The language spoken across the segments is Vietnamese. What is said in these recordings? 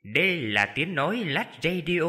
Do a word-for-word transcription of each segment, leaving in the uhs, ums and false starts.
Đây là tiếng nói Lát Radio.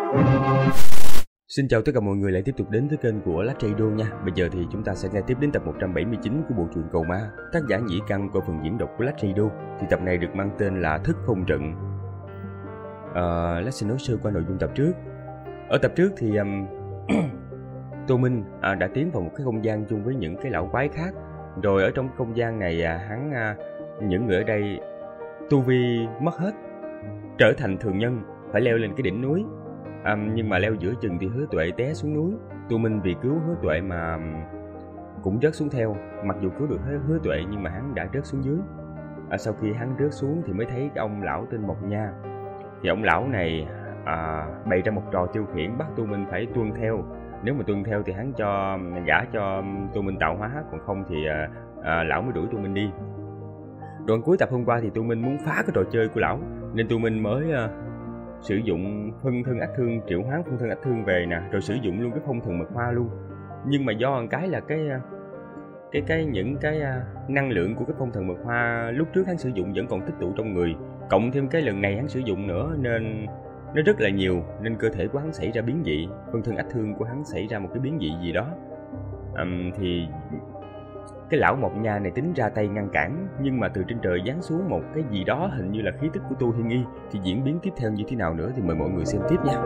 Xin chào tất cả mọi người lại tiếp tục đến với kênh của Lát Radio nha. Bây giờ thì chúng ta sẽ nghe tiếp đến tập một trăm bảy mươi chín của bộ truyện Cầu Ma, tác giả Nhĩ Căn qua phần diễn đọc của Lát Radio. Thì tập này được mang tên là Thức Phong Trận. À, Lát xin nói sơ qua nội dung tập trước. Ở tập trước thì um, Tô Minh à, đã tiến vào một cái không gian chung với những cái lão quái khác. Rồi ở trong không gian này à, hắn à, những người ở đây tu vi mất hết, trở thành thường nhân, phải leo lên cái đỉnh núi. À, nhưng mà leo giữa chừng thì Hứa Tuệ té xuống núi. Tô Minh vì cứu Hứa Tuệ mà cũng rớt xuống theo. Mặc dù cứu được Hứa Tuệ nhưng mà hắn đã rớt xuống dưới. À, sau khi hắn rớt xuống thì mới thấy cái ông lão tên Mộc Nha. Thì ông lão này à, bày ra một trò tiêu khiển, bắt Tô Minh phải tuân theo. Nếu mà tuân theo thì hắn cho gả cho Tô Minh tạo hóa, còn không thì à, à, lão mới đuổi Tô Minh đi. Đoạn cuối tập hôm qua thì Tô Minh muốn phá cái trò chơi của lão, nên Tô Minh mới uh, sử dụng phân thân ách thương, triệu hoán phân thân ách thương về nè, rồi sử dụng luôn cái phong thần mật hoa luôn. Nhưng mà do một cái là cái uh, cái cái những cái uh, năng lượng của cái phong thần mật hoa lúc trước hắn sử dụng vẫn còn tích tụ trong người, cộng thêm cái lần này hắn sử dụng nữa nên nó rất là nhiều, nên cơ thể của hắn xảy ra biến dị, phân thân ách thương của hắn xảy ra một cái biến dị gì đó. Um, thì cái lão Mộc Nha này tính ra tay ngăn cản, nhưng mà từ trên trời giáng xuống một cái gì đó hình như là khí tức của Tô Hiên Nghi. Thì diễn biến tiếp theo như thế nào nữa thì mời mọi người xem tiếp nha.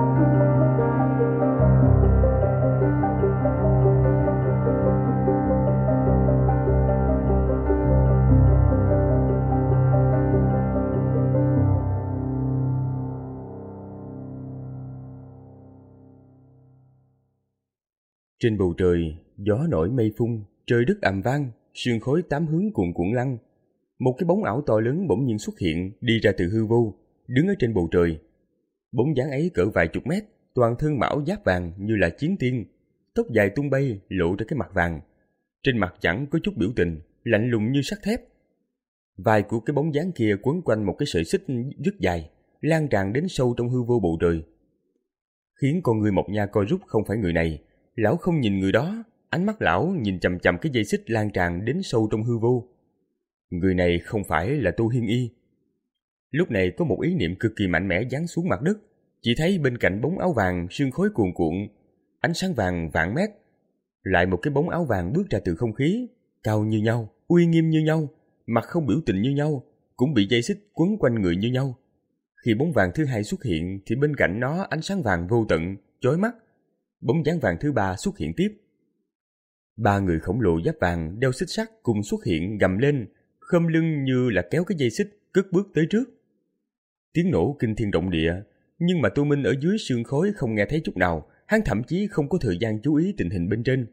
Trên bầu trời, gió nổi mây phun, trời đất ầm vang, sương khói tám hướng cuồn cuộn lăn. Một cái bóng ảo to lớn bỗng nhiên xuất hiện, đi ra từ hư vô, đứng ở trên bầu trời. Bóng dáng ấy cỡ vài chục mét, toàn thân mão giáp vàng như là chiến tiên, tóc dài tung bay lộ ra cái mặt vàng. Trên mặt chẳng có chút biểu tình, lạnh lùng như sắt thép. Vai của cái bóng dáng kia quấn quanh một cái sợi xích rất dài, lan tràn đến sâu trong hư vô bầu trời, khiến con người Mộc Nha co rút. Không phải người này, lão không nhìn người đó. Ánh mắt lão nhìn chằm chằm cái dây xích lan tràn đến sâu trong hư vô. Người này không phải là Tô Hiên Y. Lúc này có một ý niệm cực kỳ mạnh mẽ giáng xuống mặt đất. Chỉ thấy bên cạnh bóng áo vàng sương khói cuồn cuộn, ánh sáng vàng vạn mét, lại một cái bóng áo vàng bước ra từ không khí, cao như nhau, uy nghiêm như nhau, mặt không biểu tình như nhau, cũng bị dây xích quấn quanh người như nhau. Khi bóng vàng thứ hai xuất hiện thì bên cạnh nó ánh sáng vàng vô tận, chói mắt. Bóng dáng vàng thứ ba xuất hiện tiếp. Ba người khổng lồ giáp vàng đeo xích sắt cùng xuất hiện, gầm lên, khom lưng như là kéo cái dây xích, cất bước tới trước. Tiếng nổ kinh thiên động địa, nhưng mà Tô Minh ở dưới sương khói không nghe thấy chút nào. Hắn thậm chí không có thời gian chú ý tình hình bên trên.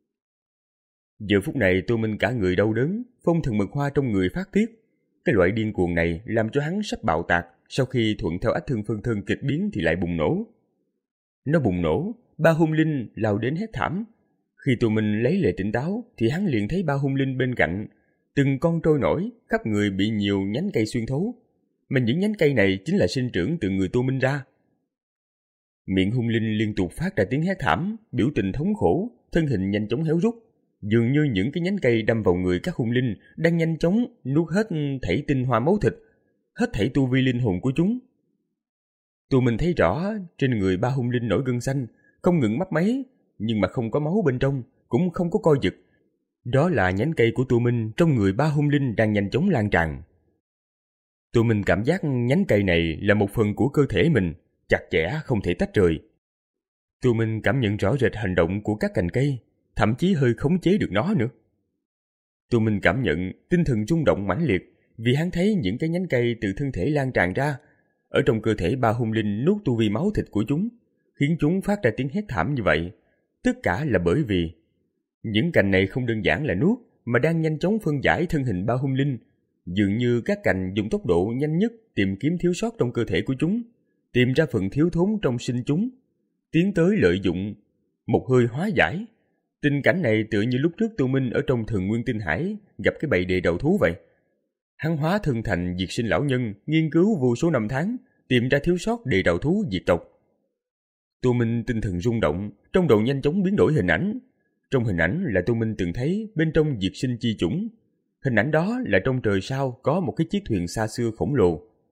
Giờ phút này Tô Minh cả người đau đớn, phong thần mật hoa trong người phát tiết. Cái loại điên cuồng này làm cho hắn sắp bạo tạc. Sau khi thuận theo ách thương phân thân kịch biến thì lại bùng nổ. Nó bùng nổ, ba hung linh lao đến hét thảm. Khi Tô Minh lấy lại tỉnh táo thì hắn liền thấy ba hung linh bên cạnh, từng con trôi nổi, khắp người bị nhiều nhánh cây xuyên thấu, mà những nhánh cây này chính là sinh trưởng từ người Tô Minh ra. Miệng hung linh liên tục phát ra tiếng hét thảm, biểu tình thống khổ, thân hình nhanh chóng héo rút, dường như những cái nhánh cây đâm vào người các hung linh đang nhanh chóng nuốt hết thảy tinh hoa máu thịt, hết thảy tu vi linh hồn của chúng. Tô Minh thấy rõ trên người ba hung linh nổi gân xanh, không ngừng mấp máy, nhưng mà không có máu bên trong, cũng không có co giật. Đó là nhánh cây của Tô Minh trong người ba hung linh đang nhanh chóng lan tràn. Tô Minh cảm giác nhánh cây này là một phần của cơ thể mình, chặt chẽ không thể tách rời. Tô Minh cảm nhận rõ rệt hành động của các cành cây, thậm chí hơi khống chế được nó nữa. Tô Minh cảm nhận tinh thần rung động mãnh liệt, vì hắn thấy những cái nhánh cây từ thân thể lan tràn ra, ở trong cơ thể ba hung linh nuốt tu vi máu thịt của chúng, khiến chúng phát ra tiếng hét thảm như vậy. Tất cả là bởi vì những cành này không đơn giản là nuốt, mà đang nhanh chóng phân giải thân hình ba hung linh. Dường như các cành dùng tốc độ nhanh nhất tìm kiếm thiếu sót trong cơ thể của chúng, tìm ra phần thiếu thốn trong sinh chúng, tiến tới lợi dụng, một hơi hóa giải. Tình cảnh này tựa như lúc trước Tô Minh ở trong Thần Nguyên Tinh Hải gặp cái bầy đề đầu thú vậy. Hắn hóa thân thành diệt sinh lão nhân, nghiên cứu vô số năm tháng, tìm ra thiếu sót đề đầu thú diệt tộc. Tô Minh tinh thần rung động, trong đầu nhanh chóng biến đổi hình ảnh. Trong hình ảnh là Tô Minh từng thấy bên trong diệt sinh chi chủng. Hình ảnh đó là trong trời sao có một cái chiếc thuyền xa xưa khổng lồ.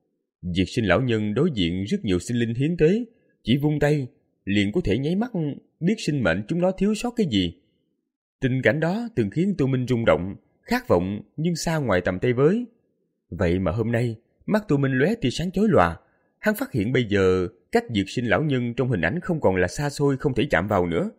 Diệt Sinh lão nhân đối diện rất nhiều sinh linh hiến tế, chỉ vung tay liền có thể nháy mắt biết sinh mệnh chúng nó thiếu sót cái gì. Tình cảnh đó từng khiến Tô Minh rung động, khát vọng nhưng xa ngoài tầm tay với. Vậy mà hôm nay, mắt Tô Minh lóe tia sáng chói lòa, hắn phát hiện bây giờ cách Diệt Sinh lão nhân trong hình ảnh không còn là xa xôi không thể chạm vào nữa.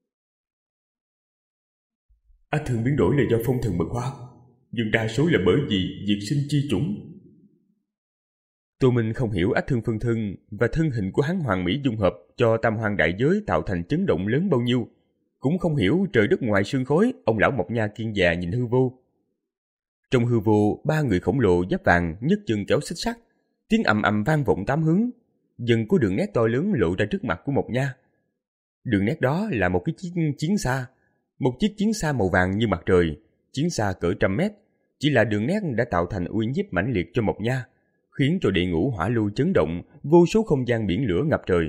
Ách thương biến đổi là do phong thần mật hóa, nhưng đa số là bởi vì Diệt Sinh chi chủng. Tô Minh không hiểu ách thương phân thân và thân hình của hắn hoàn mỹ dung hợp cho tam hoàng đại giới tạo thành chấn động lớn bao nhiêu, cũng không hiểu trời đất ngoài sương khói. Ông lão Mộc Nha kiên già nhìn hư vô. Trong hư vô, ba người khổng lồ giáp vàng nhấc chân kéo xích sắt, tiếng ầm ầm vang vọng tám hướng, dần có đường nét to lớn lộ ra trước mặt của Mộc Nha. Đường nét đó là một cái chiếc chiến xa, một chiếc chiến xa màu vàng như mặt trời, chiến xa cỡ trăm mét. Chỉ là đường nét đã tạo thành uy nhiếp mãnh liệt cho Mộc Nha, khiến cho địa ngũ hỏa lưu chấn động, vô số không gian biển lửa ngập trời.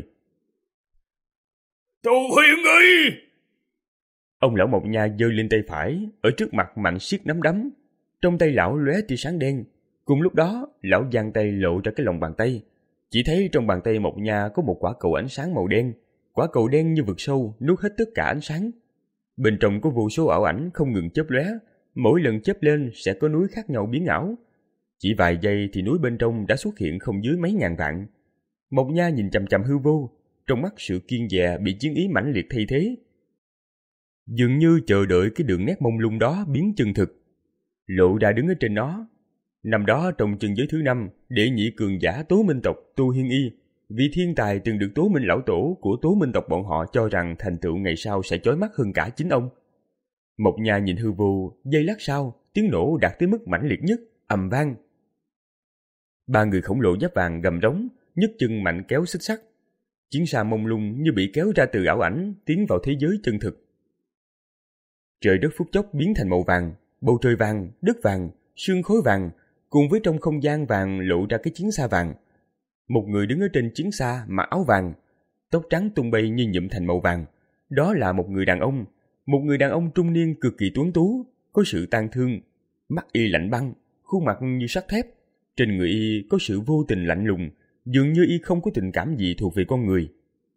Tô Huyền ơi! Ông lão Mộc Nha giơ lên tay phải, ở trước mặt mạnh siết nắm đấm. Trong tay lão lóe tia sáng đen. Cùng lúc đó, lão giang tay lộ ra cái lòng bàn tay. Chỉ thấy trong bàn tay Mộc Nha có một quả cầu ánh sáng màu đen. Quả cầu đen như vực sâu, nuốt hết tất cả ánh sáng. Bên trong có vô số ảo ảnh không ngừng chớp lóe, mỗi lần chớp lên sẽ có núi khác nhau biến ảo. Chỉ vài giây thì núi bên trong đã xuất hiện không dưới mấy ngàn vạn. Mộc Nha nhìn chằm chằm hư vô, trong mắt sự kiên dè bị chiến ý mãnh liệt thay thế. Dường như chờ đợi cái đường nét mông lung đó biến chân thực. Lộ ra đứng ở trên nó. Năm đó trong chân giới thứ năm, đệ nhị cường giả Tố Minh tộc Tô Hiên Y, vị thiên tài từng được Tố Minh lão tổ của Tố Minh tộc bọn họ cho rằng thành tựu ngày sau sẽ chói mắt hơn cả chính ông. Mộc Nha nhìn hư vô, giây lát sau, tiếng nổ đạt tới mức mãnh liệt nhất, ầm vang. Ba người khổng lồ giáp vàng gầm rống, nhấc chân mạnh kéo xích sắt. Chiến xa mông lung như bị kéo ra từ ảo ảnh, tiến vào thế giới chân thực. Trời đất phút chốc biến thành màu vàng, bầu trời vàng, đất vàng, sương khói vàng, cùng với trong không gian vàng lộ ra cái chiến xa vàng. Một người đứng ở trên chiến xa mặc áo vàng, tóc trắng tung bay như nhuộm thành màu vàng. Đó là một người đàn ông, một người đàn ông trung niên cực kỳ tuấn tú, có sự tang thương, mắt y lạnh băng, khuôn mặt như sắt thép. Trên người y có sự vô tình lạnh lùng, dường như y không có tình cảm gì thuộc về con người.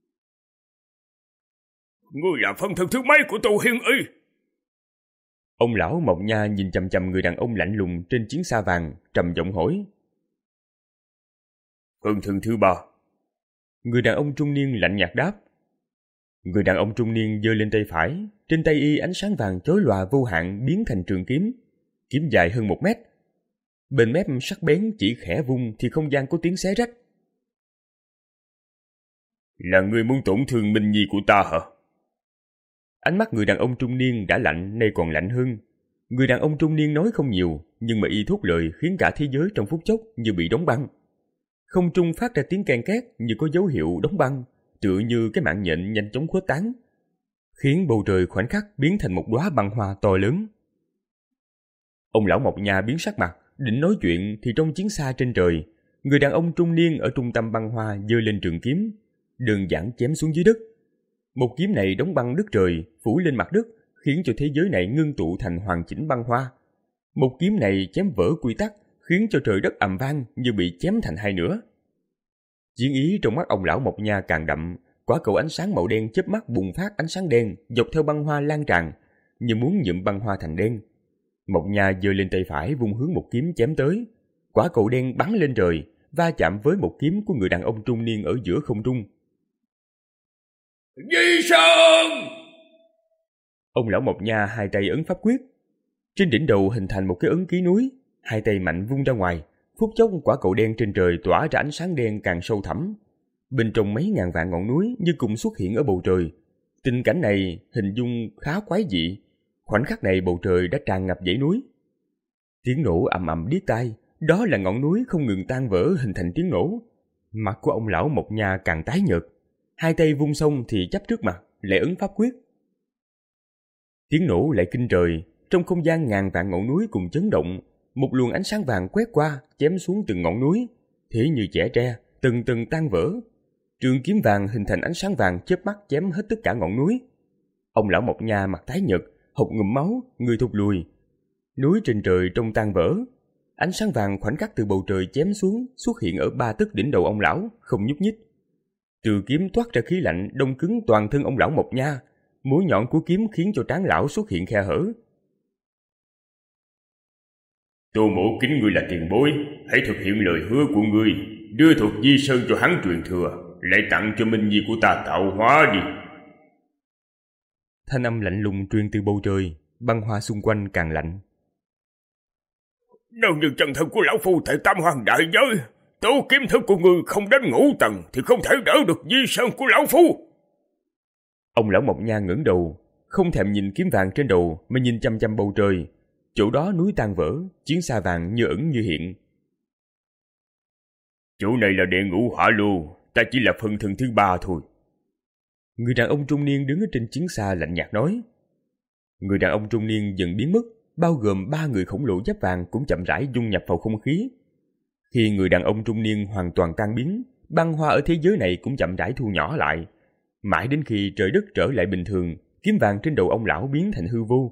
Ngươi là phân thân thứ mấy của Tô Hiên Y? Ông lão Mộc Nha nhìn chằm chằm người đàn ông lạnh lùng trên chiến xa vàng, trầm giọng hỏi. Phân thân thứ ba. Người đàn ông trung niên lạnh nhạt đáp. Người đàn ông trung niên giơ lên tay phải, trên tay y ánh sáng vàng chói lòa vô hạn biến thành trường kiếm, kiếm dài hơn một mét. Bên mép sắc bén chỉ khẽ vung thì không gian có tiếng xé rách. Là người muốn tổn thương Minh Nhi của ta hả? Ánh mắt người đàn ông trung niên đã lạnh nay còn lạnh hơn. Người đàn ông trung niên nói không nhiều, nhưng mà y thốt lời khiến cả thế giới trong phút chốc như bị đóng băng. Không trung phát ra tiếng ken két như có dấu hiệu đóng băng, tựa như cái mạng nhện nhanh chóng khuếch tán, khiến bầu trời khoảnh khắc biến thành một đóa băng hoa to lớn. Ông lão Mộc Nha biến sắc mặt, định nói chuyện thì trong chiến xa trên trời, người đàn ông trung niên ở trung tâm băng hoa giơ lên trường kiếm, đơn giản chém xuống dưới đất. Một kiếm này đóng băng đất trời, phủ lên mặt đất, khiến cho thế giới này ngưng tụ thành hoàn chỉnh băng hoa. Một kiếm này chém vỡ quy tắc, khiến cho trời đất ầm vang như bị chém thành hai nửa. Chiến ý trong mắt ông lão Mộc Nha càng đậm, quả cầu ánh sáng màu đen chớp mắt bùng phát ánh sáng đen dọc theo băng hoa lan tràn, như muốn nhuộm băng hoa thành đen. Mộc Nha giơ lên tay phải vung hướng một kiếm chém tới, quả cầu đen bắn lên trời, va chạm với một kiếm của người đàn ông trung niên ở giữa không trung. Di Sơn! Ông lão Mộc Nha hai tay ấn pháp quyết, trên đỉnh đầu hình thành một cái ấn ký núi, hai tay mạnh vung ra ngoài, phút chốc quả cầu đen trên trời tỏa ra ánh sáng đen càng sâu thẳm. Bên trong mấy ngàn vạn ngọn núi như cùng xuất hiện ở bầu trời. Tình cảnh này hình dung khá quái dị. Khoảnh khắc này bầu trời đã tràn ngập dãy núi. Tiếng nổ ầm ầm điếc tai, đó là ngọn núi không ngừng tan vỡ hình thành tiếng nổ. Mặt của ông lão Mộc Nha càng tái nhợt, hai tay vung xong thì chắp trước mặt, lại ấn pháp quyết. Tiếng nổ lại kinh trời, trong không gian ngàn vạn ngọn núi cùng chấn động, một luồng ánh sáng vàng quét qua, chém xuống từng ngọn núi, thế như chẻ tre, từng từng tan vỡ. Trường kiếm vàng hình thành ánh sáng vàng chớp mắt chém hết tất cả ngọn núi. Ông lão Mộc Nha mặt tái nhợt, hộc ngụm máu, người thụt lùi. Núi trên trời trông tan vỡ. ánh sáng vàng khoảnh khắc từ bầu trời chém xuống, xuất hiện ở ba tấc đỉnh đầu ông lão, không nhúc nhích. Từ kiếm toát ra khí lạnh đông cứng toàn thân ông lão Mộc Nha, mũi nhọn của kiếm khiến cho trán lão xuất hiện khe hở. Tô Mỗ kính ngươi là tiền bối, hãy thực hiện lời hứa của ngươi, đưa thuật Di Sơn cho hắn truyền thừa, lại tặng cho Minh Nhi của ta tạo hóa đi. Thanh âm lạnh lùng truyền từ bầu trời, băng hoa xung quanh càng lạnh. Nếu như chân thân của lão phu tại Tam Hoàng đại giới, tố kiếm thức của ngươi không đến ngũ tầng thì không thể đỡ được Di Sơn của lão phu. Ông lão Mộc Nha ngẩng đầu, không thèm nhìn kiếm vàng trên đầu mà nhìn chăm chăm bầu trời. Chỗ đó núi tan vỡ, chiến xa vàng như ẩn như hiện. Chỗ này là địa ngũ hỏa lô, ta chỉ là phần thân thứ ba thôi. Người đàn ông trung niên đứng ở trên chiến xa lạnh nhạt nói. Người đàn ông trung niên dần biến mất, bao gồm ba người khổng lồ giáp vàng cũng chậm rãi dung nhập vào không khí. Khi người đàn ông trung niên hoàn toàn tan biến, băng hoa ở thế giới này cũng chậm rãi thu nhỏ lại. Mãi đến khi trời đất trở lại bình thường, kiếm vàng trên đầu ông lão biến thành hư vô.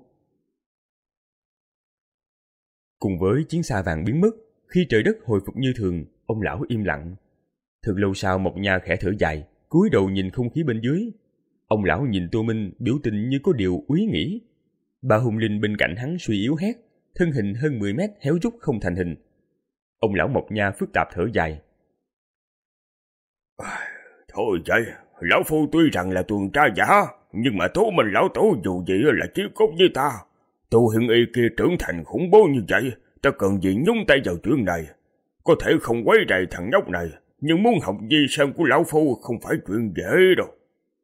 Cùng với chiến xa vàng biến mất, khi trời đất hồi phục như thường, ông lão im lặng. Thật lâu sau Mộc Nha khẽ thở dài, cúi đầu nhìn không khí bên dưới. Ông lão nhìn Tô Minh biểu tình như có điều úy nghĩ. Bà hùng linh bên cạnh hắn suy yếu hét, thân hình hơn mười mét héo rút không thành hình. Ông lão Mộc Nha phức tạp thở dài. Thôi vậy, lão phu tuy rằng là tuần tra giả, nhưng mà Tố Minh lão tổ dù gì là chí cốt với ta. Tu Hiên Y kia trưởng thành khủng bố như vậy, ta cần gì nhúng tay vào chuyện này. Có thể không quấy rầy thằng nhóc này, nhưng muốn học Di Sơn của lão phu không phải chuyện dễ đâu.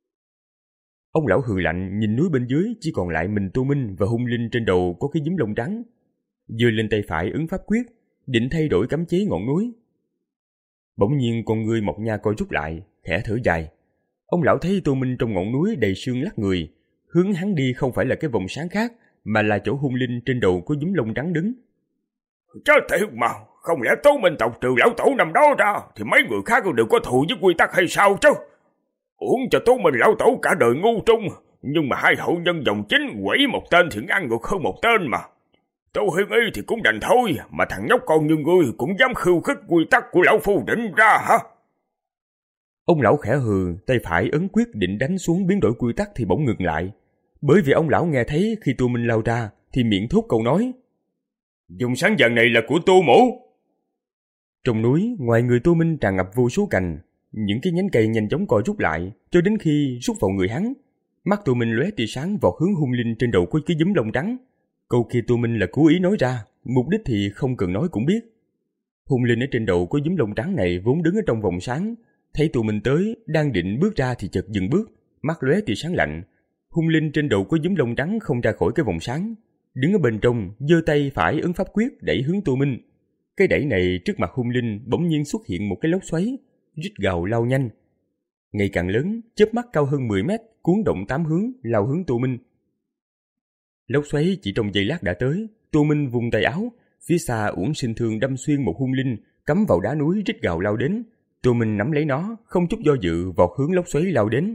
Ông lão hừ lạnh nhìn núi bên dưới chỉ còn lại mình Tô Minh và hung linh trên đầu có cái giấm lông trắng. Giơ lên tay phải ấn pháp quyết, định thay đổi cấm chế ngọn núi. Bỗng nhiên con ngươi Mộc Nha co rút lại, khẽ thở dài. Ông lão thấy Tô Minh trong ngọn núi đầy sương lắc người, hướng hắn đi không phải là cái vòng sáng khác, mà là chỗ hung linh trên đầu có giấm lông trắng đứng. Chết tiệt mà, không lẽ Tố Minh tộc trừ lão tổ năm đó ra thì mấy người khác đều có thù với quy tắc hay sao chứ? Uổng cho Tố Minh lão tổ cả đời ngu trung, nhưng mà hai hậu nhân dòng chính quẩy một tên thì ăn ngược hơn một tên mà. Tô Hiên Y thì cũng đành thôi, mà thằng nhóc con như ngươi cũng dám khiêu khích quy tắc của lão phu định ra hả? Ông lão khẽ hừ, tay phải ấn quyết định đánh xuống biến đổi quy tắc thì bỗng ngừng lại. Bởi vì ông lão nghe thấy khi Tô Minh lao ra thì miệng thốt câu nói. Dùng sáng vàng này là của Tô Mỗ. Trong núi, ngoài người Tô Minh tràn ngập vô số cành, những cái nhánh cây nhanh chóng co rút lại cho đến khi rút vào người hắn. Mắt Tô Minh lóe tia sáng vọt hướng hung linh trên đầu có cái giấm lông trắng. Câu kia Tô Minh là cố ý nói ra, mục đích thì không cần nói cũng biết. Hung linh ở trên đầu có giấm lông trắng này vốn đứng ở trong vòng sáng, thấy Tô Minh tới, đang định bước ra thì chợt dừng bước, mắt lóe tia sáng lạnh. Hung linh trên đầu có giấm lông trắng không ra khỏi cái vòng sáng, đứng ở bên trong, giơ tay phải ấn pháp quyết đẩy hướng Tô Minh. Cái đẩy này trước mặt hung linh bỗng nhiên xuất hiện một cái lốc xoáy, rít gào lao nhanh. Ngày càng lớn, chớp mắt cao hơn mười mét, cuốn động tám hướng, lao hướng Tô Minh. Lốc xoáy chỉ trong giây lát đã tới, Tô Minh vùng tay áo, phía xa Uổng Sinh Thương đâm xuyên một hung linh, cắm vào đá núi rít gào lao đến. Tô Minh nắm lấy nó, không chút do dự vọt hướng lốc xoáy lao đến.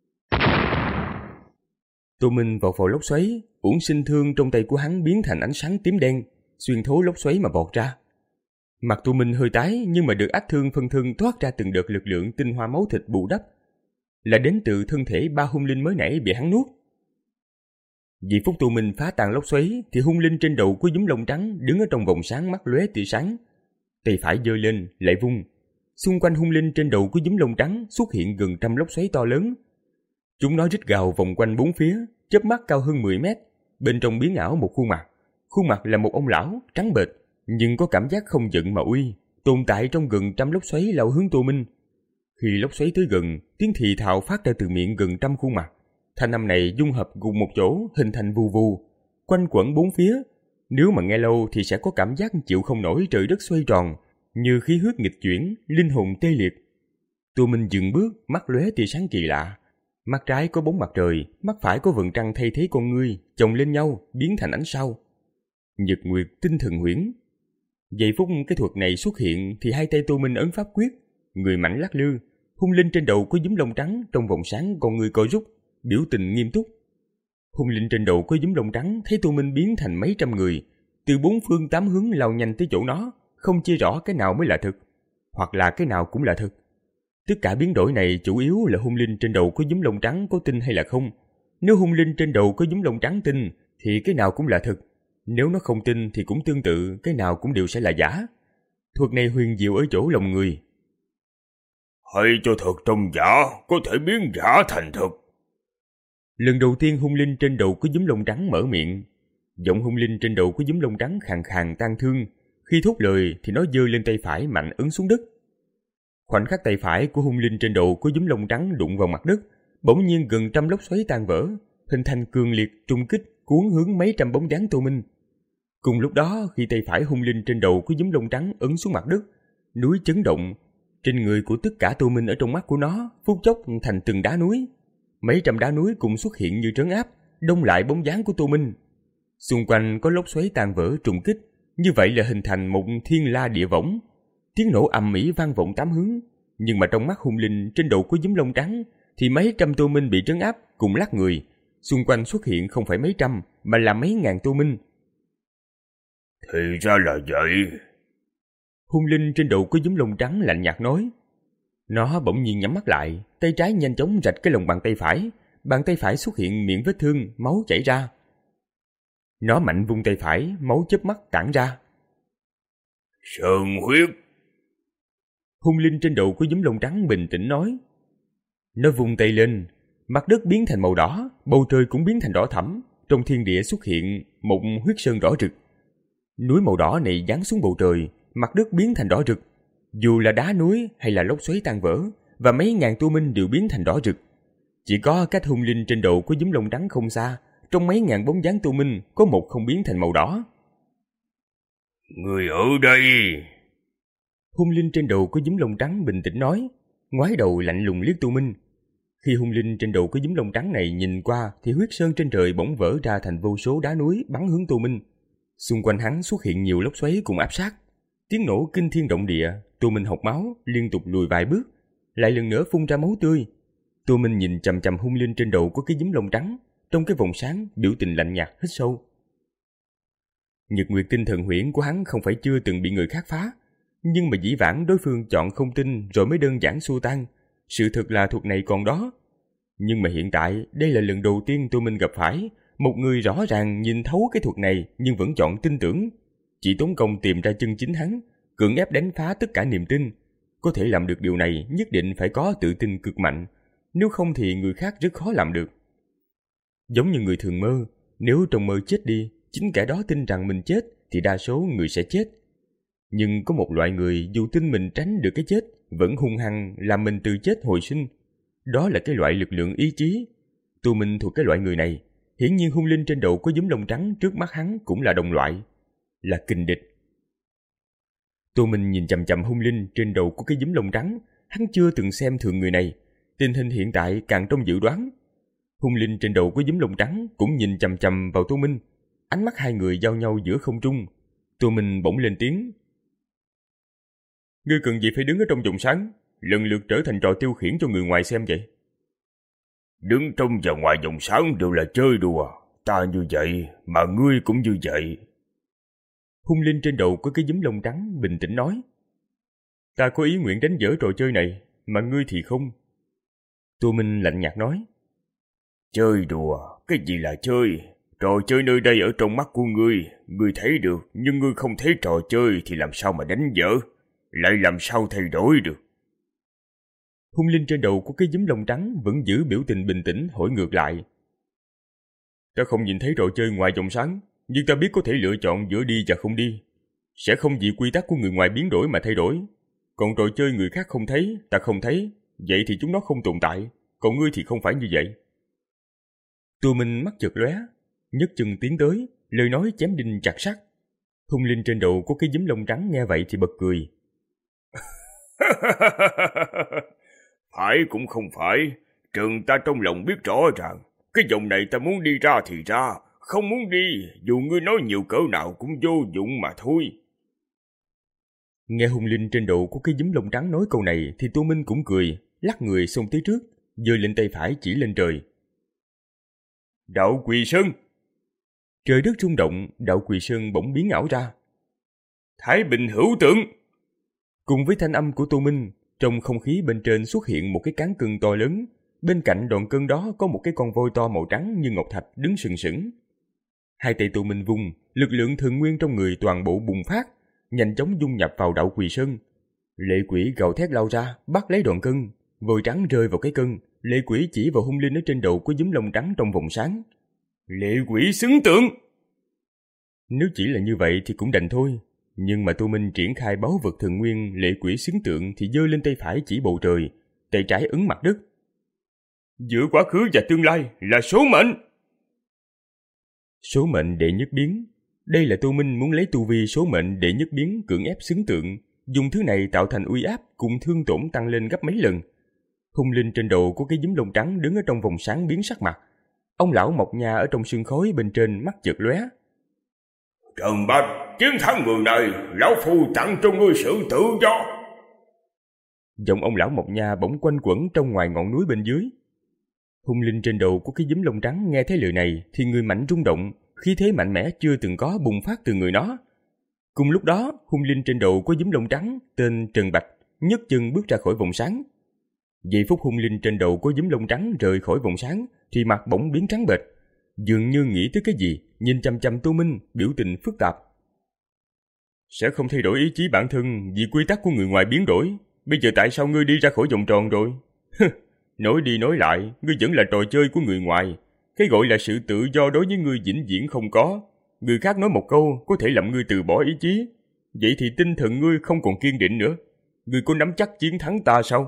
Tô Minh vọt vào lốc xoáy, Uổng Sinh Thương trong tay của hắn biến thành ánh sáng tím đen, xuyên thấu lốc xoáy mà vọt ra. Mặt Tô Minh hơi tái nhưng mà được ách thương phân thân thoát ra từng đợt lực lượng tinh hoa máu thịt bù đắp, là đến từ thân thể ba hung linh mới nãy bị hắn nuốt. Vì phút Tô Minh phá tan lốc xoáy thì hung linh trên đầu có giấm lông trắng đứng ở trong vòng sáng mắt lóe tia sáng, tay phải giơ lên lại vung. Xung quanh hung linh trên đầu có giấm lông trắng xuất hiện gần trăm lốc xoáy to lớn. Chúng nó rít gào vòng quanh bốn phía, chớp mắt cao hơn mười mét, bên trong biến ảo một khuôn mặt. Khuôn mặt là một ông lão trắng bệch, nhưng có cảm giác không giận mà uy, tồn tại trong gần trăm lốc xoáy lao hướng Tô Minh. Khi lốc xoáy tới gần, tiếng thì thào phát ra từ miệng gần trăm khuôn mặt. Thanh âm này dung hợp cùng một chỗ hình thành vù vù, quanh quẩn bốn phía. Nếu mà nghe lâu thì sẽ có cảm giác chịu không nổi trời đất xoay tròn, như khí huyết nghịch chuyển, linh hồn tê liệt. Tô Minh dừng bước, mắt lóe tia sáng kỳ lạ. Mắt trái có bóng mặt trời, mắt phải có vầng trăng thay thế con ngươi, chồng lên nhau, biến thành ánh sao. Nhật nguyệt tinh thần huyễn. Giây phút cái thuật này xuất hiện thì hai tay Tô Minh ấn pháp quyết, người mạnh lắc lư, hung linh trên đầu có giấm lông trắng trong vòng sáng con người co rút, biểu tình nghiêm túc. Hung linh trên đầu có giấm lông trắng thấy Tô Minh biến thành mấy trăm người, từ bốn phương tám hướng lao nhanh tới chỗ nó, không chia rõ cái nào mới là thực, hoặc là cái nào cũng là thực. Tất cả biến đổi này chủ yếu là hung linh trên đầu có giúm lông trắng có tin hay là không. Nếu hung linh trên đầu có giúm lông trắng tin thì cái nào cũng là thực. Nếu nó không tin thì cũng tương tự, cái nào cũng đều sẽ là giả. Thuật này huyền diệu ở chỗ lòng người. Hay cho thật trong giả, có thể biến giả thành thực. Lần đầu tiên hung linh trên đầu có giúm lông trắng mở miệng. Giọng hung linh trên đầu có giúm lông trắng khàn khàn tang thương. Khi thốt lời thì nó giơ lên tay phải mạnh ấn xuống đất. Khoảnh khắc tay phải của hung linh trên đầu có giúm lông trắng đụng vào mặt đất, bỗng nhiên gần trăm lốc xoáy tan vỡ, hình thành cường liệt trung kích cuốn hướng mấy trăm bóng dáng Tô Minh. Cùng lúc đó, khi tay phải hung linh trên đầu có giúm lông trắng ấn xuống mặt đất, núi chấn động, trên người của tất cả Tô Minh ở trong mắt của nó phút chốc thành từng đá núi. Mấy trăm đá núi cùng xuất hiện như trấn áp, đông lại bóng dáng của Tô Minh. Xung quanh có lốc xoáy tan vỡ trùng kích, như vậy là hình thành một thiên la địa võng. Tiếng nổ ầm ĩ vang vọng tám hướng, nhưng mà trong mắt hung linh trên đầu có giúm lông trắng thì mấy trăm Tô Minh bị trấn áp cùng lắc người. Xung quanh xuất hiện không phải mấy trăm mà là mấy ngàn Tô Minh. Thì ra là vậy. Hung linh trên đầu có giúm lông trắng lạnh nhạt nói. Nó bỗng nhiên nhắm mắt lại, tay trái nhanh chóng rạch cái lòng bàn tay phải, bàn tay phải xuất hiện miệng vết thương, máu chảy ra. Nó mạnh vung tay phải, máu chớp mắt tản ra. Sơn huyết. Hung linh trên đầu có giúm lông trắng bình tĩnh nói. Nó vung tay lên, mặt đất biến thành màu đỏ, bầu trời cũng biến thành đỏ thẫm, trong thiên địa xuất hiện một huyết sơn đỏ rực. Núi màu đỏ này giáng xuống bầu trời, mặt đất biến thành đỏ rực. Dù là đá núi hay là lốc xoáy tan vỡ, và mấy ngàn Tô Minh đều biến thành đỏ rực. Chỉ có cách hung linh trên đầu có giúm lông trắng không xa, trong mấy ngàn bóng dáng Tô Minh có một không biến thành màu đỏ. Người ở đây. Hung linh trên đầu có giúm lông trắng bình tĩnh nói, ngoái đầu lạnh lùng liếc Tô Minh. Khi hung linh trên đầu có giúm lông trắng này nhìn qua thì huyết sơn trên trời bỗng vỡ ra thành vô số đá núi bắn hướng Tô Minh. Xung quanh hắn xuất hiện nhiều lốc xoáy cùng áp sát. Tiếng nổ kinh thiên động địa, Tô Minh hộc máu, liên tục lùi vài bước, lại lần nữa phun ra máu tươi. Tô Minh nhìn chằm chằm hung linh trên đầu có cái giúm lông trắng, trong cái vòng sáng biểu tình lạnh nhạt hít sâu. Nhật Nguyệt tinh thần huyễn của hắn không phải chưa từng bị người khác phá, nhưng mà dĩ vãng đối phương chọn không tin rồi mới đơn giản xua tan. Sự thật là thuật này còn đó. Nhưng mà hiện tại đây là lần đầu tiên Tô Minh gặp phải một người rõ ràng nhìn thấu cái thuật này nhưng vẫn chọn tin tưởng. Chỉ tốn công tìm ra chân chính hắn, cưỡng ép đánh phá tất cả niềm tin. Có thể làm được điều này nhất định phải có tự tin cực mạnh, nếu không thì người khác rất khó làm được. Giống như người thường mơ, nếu trong mơ chết đi, chính kẻ đó tin rằng mình chết thì đa số người sẽ chết. Nhưng có một loại người dù tin mình tránh được cái chết, vẫn hung hăng làm mình từ chết hồi sinh. Đó là cái loại lực lượng ý chí. Tô Minh thuộc cái loại người này. Hiển nhiên hung linh trên đầu có giúm lông trắng trước mắt hắn cũng là đồng loại, là kình địch. Tô Minh nhìn chằm chằm hung linh trên đầu của cái giúm lông trắng, hắn chưa từng xem thường người này. Tình hình hiện tại càng trong dự đoán. Hung linh trên đầu có giúm lông trắng cũng nhìn chằm chằm vào Tô Minh. Ánh mắt hai người giao nhau giữa không trung. Tô Minh bỗng lên tiếng. Ngươi cần gì phải đứng ở trong vùng sáng, lần lượt trở thành trò tiêu khiển cho người ngoài xem vậy? Đứng trong và ngoài vòng sáng đều là chơi đùa. Ta như vậy, mà ngươi cũng như vậy. Hung linh trên đầu có cái giúm lông trắng bình tĩnh nói. Ta có ý nguyện đánh dở trò chơi này, mà ngươi thì không. Tô Minh lạnh nhạt nói. Chơi đùa? Cái gì là chơi? Trò chơi nơi đây ở trong mắt của ngươi, ngươi thấy được, nhưng ngươi không thấy trò chơi thì làm sao mà đánh dở? Lại làm sao thay đổi được? Hung linh trên đầu có cái giúm lông trắng vẫn giữ biểu tình bình tĩnh hỏi ngược lại. Ta không nhìn thấy trò chơi ngoài vòng sáng, nhưng ta biết có thể lựa chọn giữa đi và không đi. Sẽ không vì quy tắc của người ngoài biến đổi mà thay đổi. Còn trò chơi người khác không thấy, ta không thấy, vậy thì chúng nó không tồn tại, còn ngươi thì không phải như vậy. Tô Minh mắt chợt lóe, nhấc chân tiến tới, lời nói chém đinh chặt sắt. Hung linh trên đầu có cái giúm lông trắng nghe vậy thì bật cười. Phải cũng không phải, trừng ta trong lòng biết rõ ràng, cái vòng này ta muốn đi ra thì ra, không muốn đi, dù ngươi nói nhiều cỡ nào cũng vô dụng mà thôi. Nghe hung linh trên đầu có cái giúm lông trắng nói câu này thì Tô Minh cũng cười, lắc người xông tới trước, giơ lên tay phải chỉ lên trời. Đạo Quỳ Sơn! Trời đất rung động, đạo Quỳ Sơn bỗng biến ảo ra. Thái bình hữu tượng. Cùng với thanh âm của Tô Minh, trong không khí bên trên xuất hiện một cái cán cân to lớn. Bên cạnh đoạn cân đó có một cái con voi to màu trắng như ngọc thạch đứng sừng sững. Hai tay Tô Minh vung, lực lượng thường nguyên trong người toàn bộ bùng phát, nhanh chóng dung nhập vào đạo Quỳ Sơn. Lệ quỷ gào thét lao ra, bắt lấy đoạn cân, voi trắng rơi vào cái cân. Lệ quỷ chỉ vào hung linh ở trên đầu có giúm lông trắng trong vòng sáng. Lệ quỷ xứng tượng. Nếu chỉ là như vậy thì cũng đành thôi. Nhưng mà Tô Minh triển khai báu vật thường nguyên lệ quỷ xứng tượng thì giơ lên tay phải chỉ bầu trời, tay trái ấn mặt đất. Giữa quá khứ và tương lai là số mệnh. Số mệnh đệ nhất biến. Đây là Tô Minh muốn lấy tu vi số mệnh đệ nhất biến cưỡng ép xứng tượng, dùng thứ này tạo thành uy áp cùng thương tổn tăng lên gấp mấy lần. Hung linh trên đầu có cái giúm lông trắng đứng ở trong vòng sáng biến sắc mặt. Ông lão Mộc Nha ở trong sương khói bên trên mắt chợt lóe. Trần Bạch, chiến thắng người này, lão phu tặng cho ngươi sự tự do. Giọng ông lão Mộc Nha bỗng quanh quẩn trong ngoài ngọn núi bên dưới. Hung linh trên đầu có cái giúm lông trắng nghe thấy lời này thì người mạnh rung động, khí thế mạnh mẽ chưa từng có bùng phát từ người nó. Cùng lúc đó, hung linh trên đầu có giúm lông trắng tên Trần Bạch nhấc chân bước ra khỏi vòng sáng. Giây phút hung linh trên đầu có giúm lông trắng rời khỏi vòng sáng thì mặt bỗng biến trắng bệch, dường như nghĩ tới cái gì, nhìn chằm chằm Tô Minh, biểu tình phức tạp. Sẽ không thay đổi ý chí bản thân vì quy tắc của người ngoài biến đổi. Bây giờ tại sao ngươi đi ra khỏi vòng tròn rồi? Nói đi nói lại, ngươi vẫn là trò chơi của người ngoài. Cái gọi là sự tự do đối với ngươi vĩnh viễn không có. Người khác nói một câu có thể làm ngươi từ bỏ ý chí. Vậy thì tinh thần ngươi không còn kiên định nữa. Ngươi có nắm chắc chiến thắng ta sao?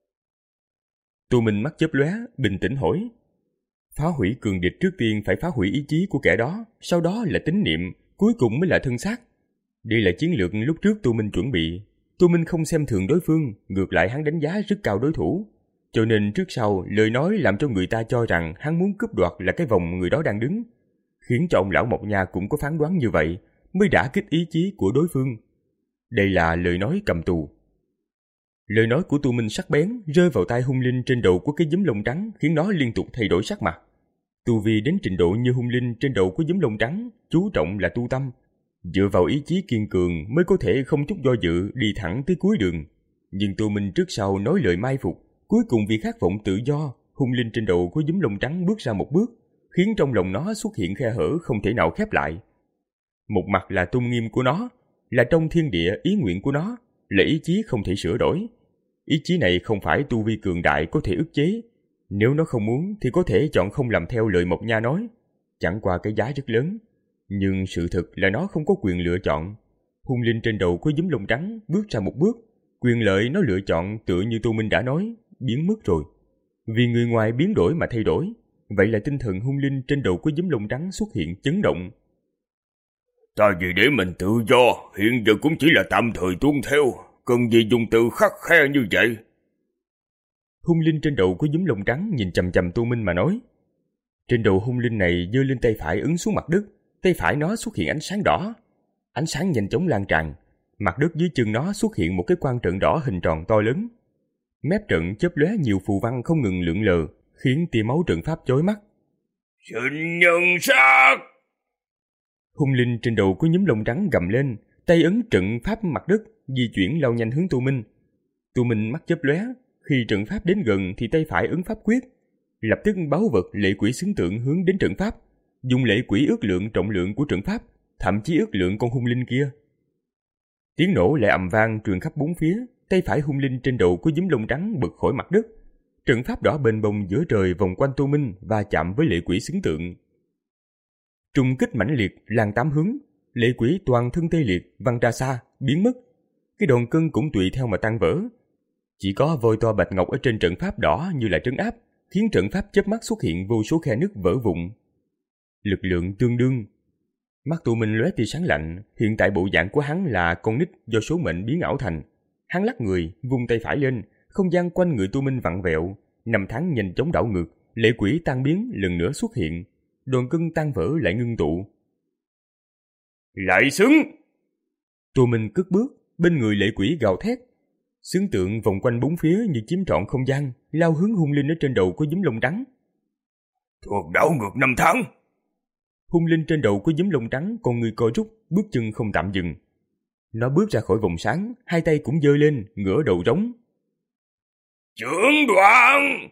Tô Minh mắt chớp lóe, bình tĩnh hỏi. Phá hủy cường địch trước tiên phải phá hủy ý chí của kẻ đó, sau đó là tín niệm, cuối cùng mới là thân xác. Đây là chiến lược lúc trước Tô Minh chuẩn bị. Tô Minh không xem thường đối phương, ngược lại hắn đánh giá rất cao đối thủ. Cho nên trước sau lời nói làm cho người ta cho rằng hắn muốn cướp đoạt là cái vòng người đó đang đứng, khiến cho ông lão Mộc Nha cũng có phán đoán như vậy, mới đả kích ý chí của đối phương. Đây là lời nói cầm tù. Lời nói của Tô Minh sắc bén rơi vào tai hung linh trên đầu của cái giúm lông trắng, khiến nó liên tục thay đổi sắc mặt. Tu vi đến trình độ như hung linh trên đầu của giúm lông trắng, chú trọng là tu tâm, dựa vào ý chí kiên cường mới có thể không chút do dự đi thẳng tới cuối đường. Nhưng Tô Minh trước sau nói lời mai phục, cuối cùng vì khát vọng tự do, hung linh trên đầu của giúm lông trắng bước ra một bước, khiến trong lòng nó xuất hiện khe hở không thể nào khép lại. Một mặt là tôn nghiêm của nó, là trong thiên địa ý nguyện của nó, là ý chí không thể sửa đổi. Ý chí này không phải tu vi cường đại có thể ức chế. Nếu nó không muốn thì có thể chọn không làm theo lời Mộc Nha nói, chẳng qua cái giá rất lớn. Nhưng sự thực là nó không có quyền lựa chọn. Hung linh trên đầu có giúm lông trắng bước ra một bước, quyền lợi nó lựa chọn tựa như Tô Minh đã nói, biến mất rồi. Vì người ngoài biến đổi mà thay đổi, vậy là tinh thần hung linh trên đầu có giúm lông trắng xuất hiện chấn động. Ta vì để mình tự do, hiện giờ cũng chỉ là tạm thời tuân theo, cần gì dùng từ khắc khe như vậy? Hung linh trên đầu có giúm lông trắng nhìn chằm chằm Tô Minh mà nói. Trên đầu hung linh này giơ lên tay phải ấn xuống mặt đất, tay phải nó xuất hiện ánh sáng đỏ. Ánh sáng nhanh chóng lan tràn, mặt đất dưới chân nó xuất hiện một cái quan trận đỏ hình tròn to lớn. Mép trận chớp lóe nhiều phù văn không ngừng lượn lờ, khiến tia máu trận pháp chói mắt. Sinh nhân sát! Hung linh trên đầu có giúm lông trắng gầm lên, tay ấn trận pháp mặt đất, di chuyển lao nhanh hướng Tô Minh. Tô Minh mắt chớp lóe, khi trận pháp đến gần thì tay phải ấn pháp quyết, lập tức báu vật lệ quỷ xứng tượng hướng đến trận pháp, dùng lệ quỷ ước lượng trọng lượng của trận pháp, thậm chí ước lượng con hung linh kia. Tiếng nổ lại ầm vang truyền khắp bốn phía, tay phải hung linh trên đầu có giúm lông trắng bật khỏi mặt đất. Trận pháp đỏ bềnh bồng giữa trời vòng quanh Tô Minh và chạm với lệ quỷ xứng tượng. Trùng kích mãnh liệt lan tám hướng, lệ quỷ toàn thân tê liệt văng ra xa, biến mất. Cái đòn cân cũng tùy theo mà tan vỡ. Chỉ có voi to bạch ngọc ở trên trận pháp đỏ như là trấn áp, khiến trận pháp chớp mắt xuất hiện vô số khe nứt vỡ vụn. Lực lượng tương đương. Mắt Tô Minh lóe tia sáng lạnh, hiện tại bộ dạng của hắn là con nít do số mệnh biến ảo thành. Hắn lắc người, vung tay phải lên, không gian quanh người Tô Minh vặn vẹo, năm tháng nhanh chóng đảo ngược, lệ quỷ tan biến lần nữa xuất hiện, đòn cân tan vỡ lại ngưng tụ. Lại xứng! Tô Minh cất bước, bên người lệ quỷ gào thét. Xứng tượng vòng quanh bốn phía như chiếm trọn không gian, lao hướng hung linh ở trên đầu có giúm lông trắng. Thuộc đảo ngược năm tháng! Hung linh trên đầu có giấm lông trắng, con người co rút, bước chân không tạm dừng. Nó bước ra khỏi vòng sáng, hai tay cũng giơ lên, ngửa đầu rống. Trưởng đoàn!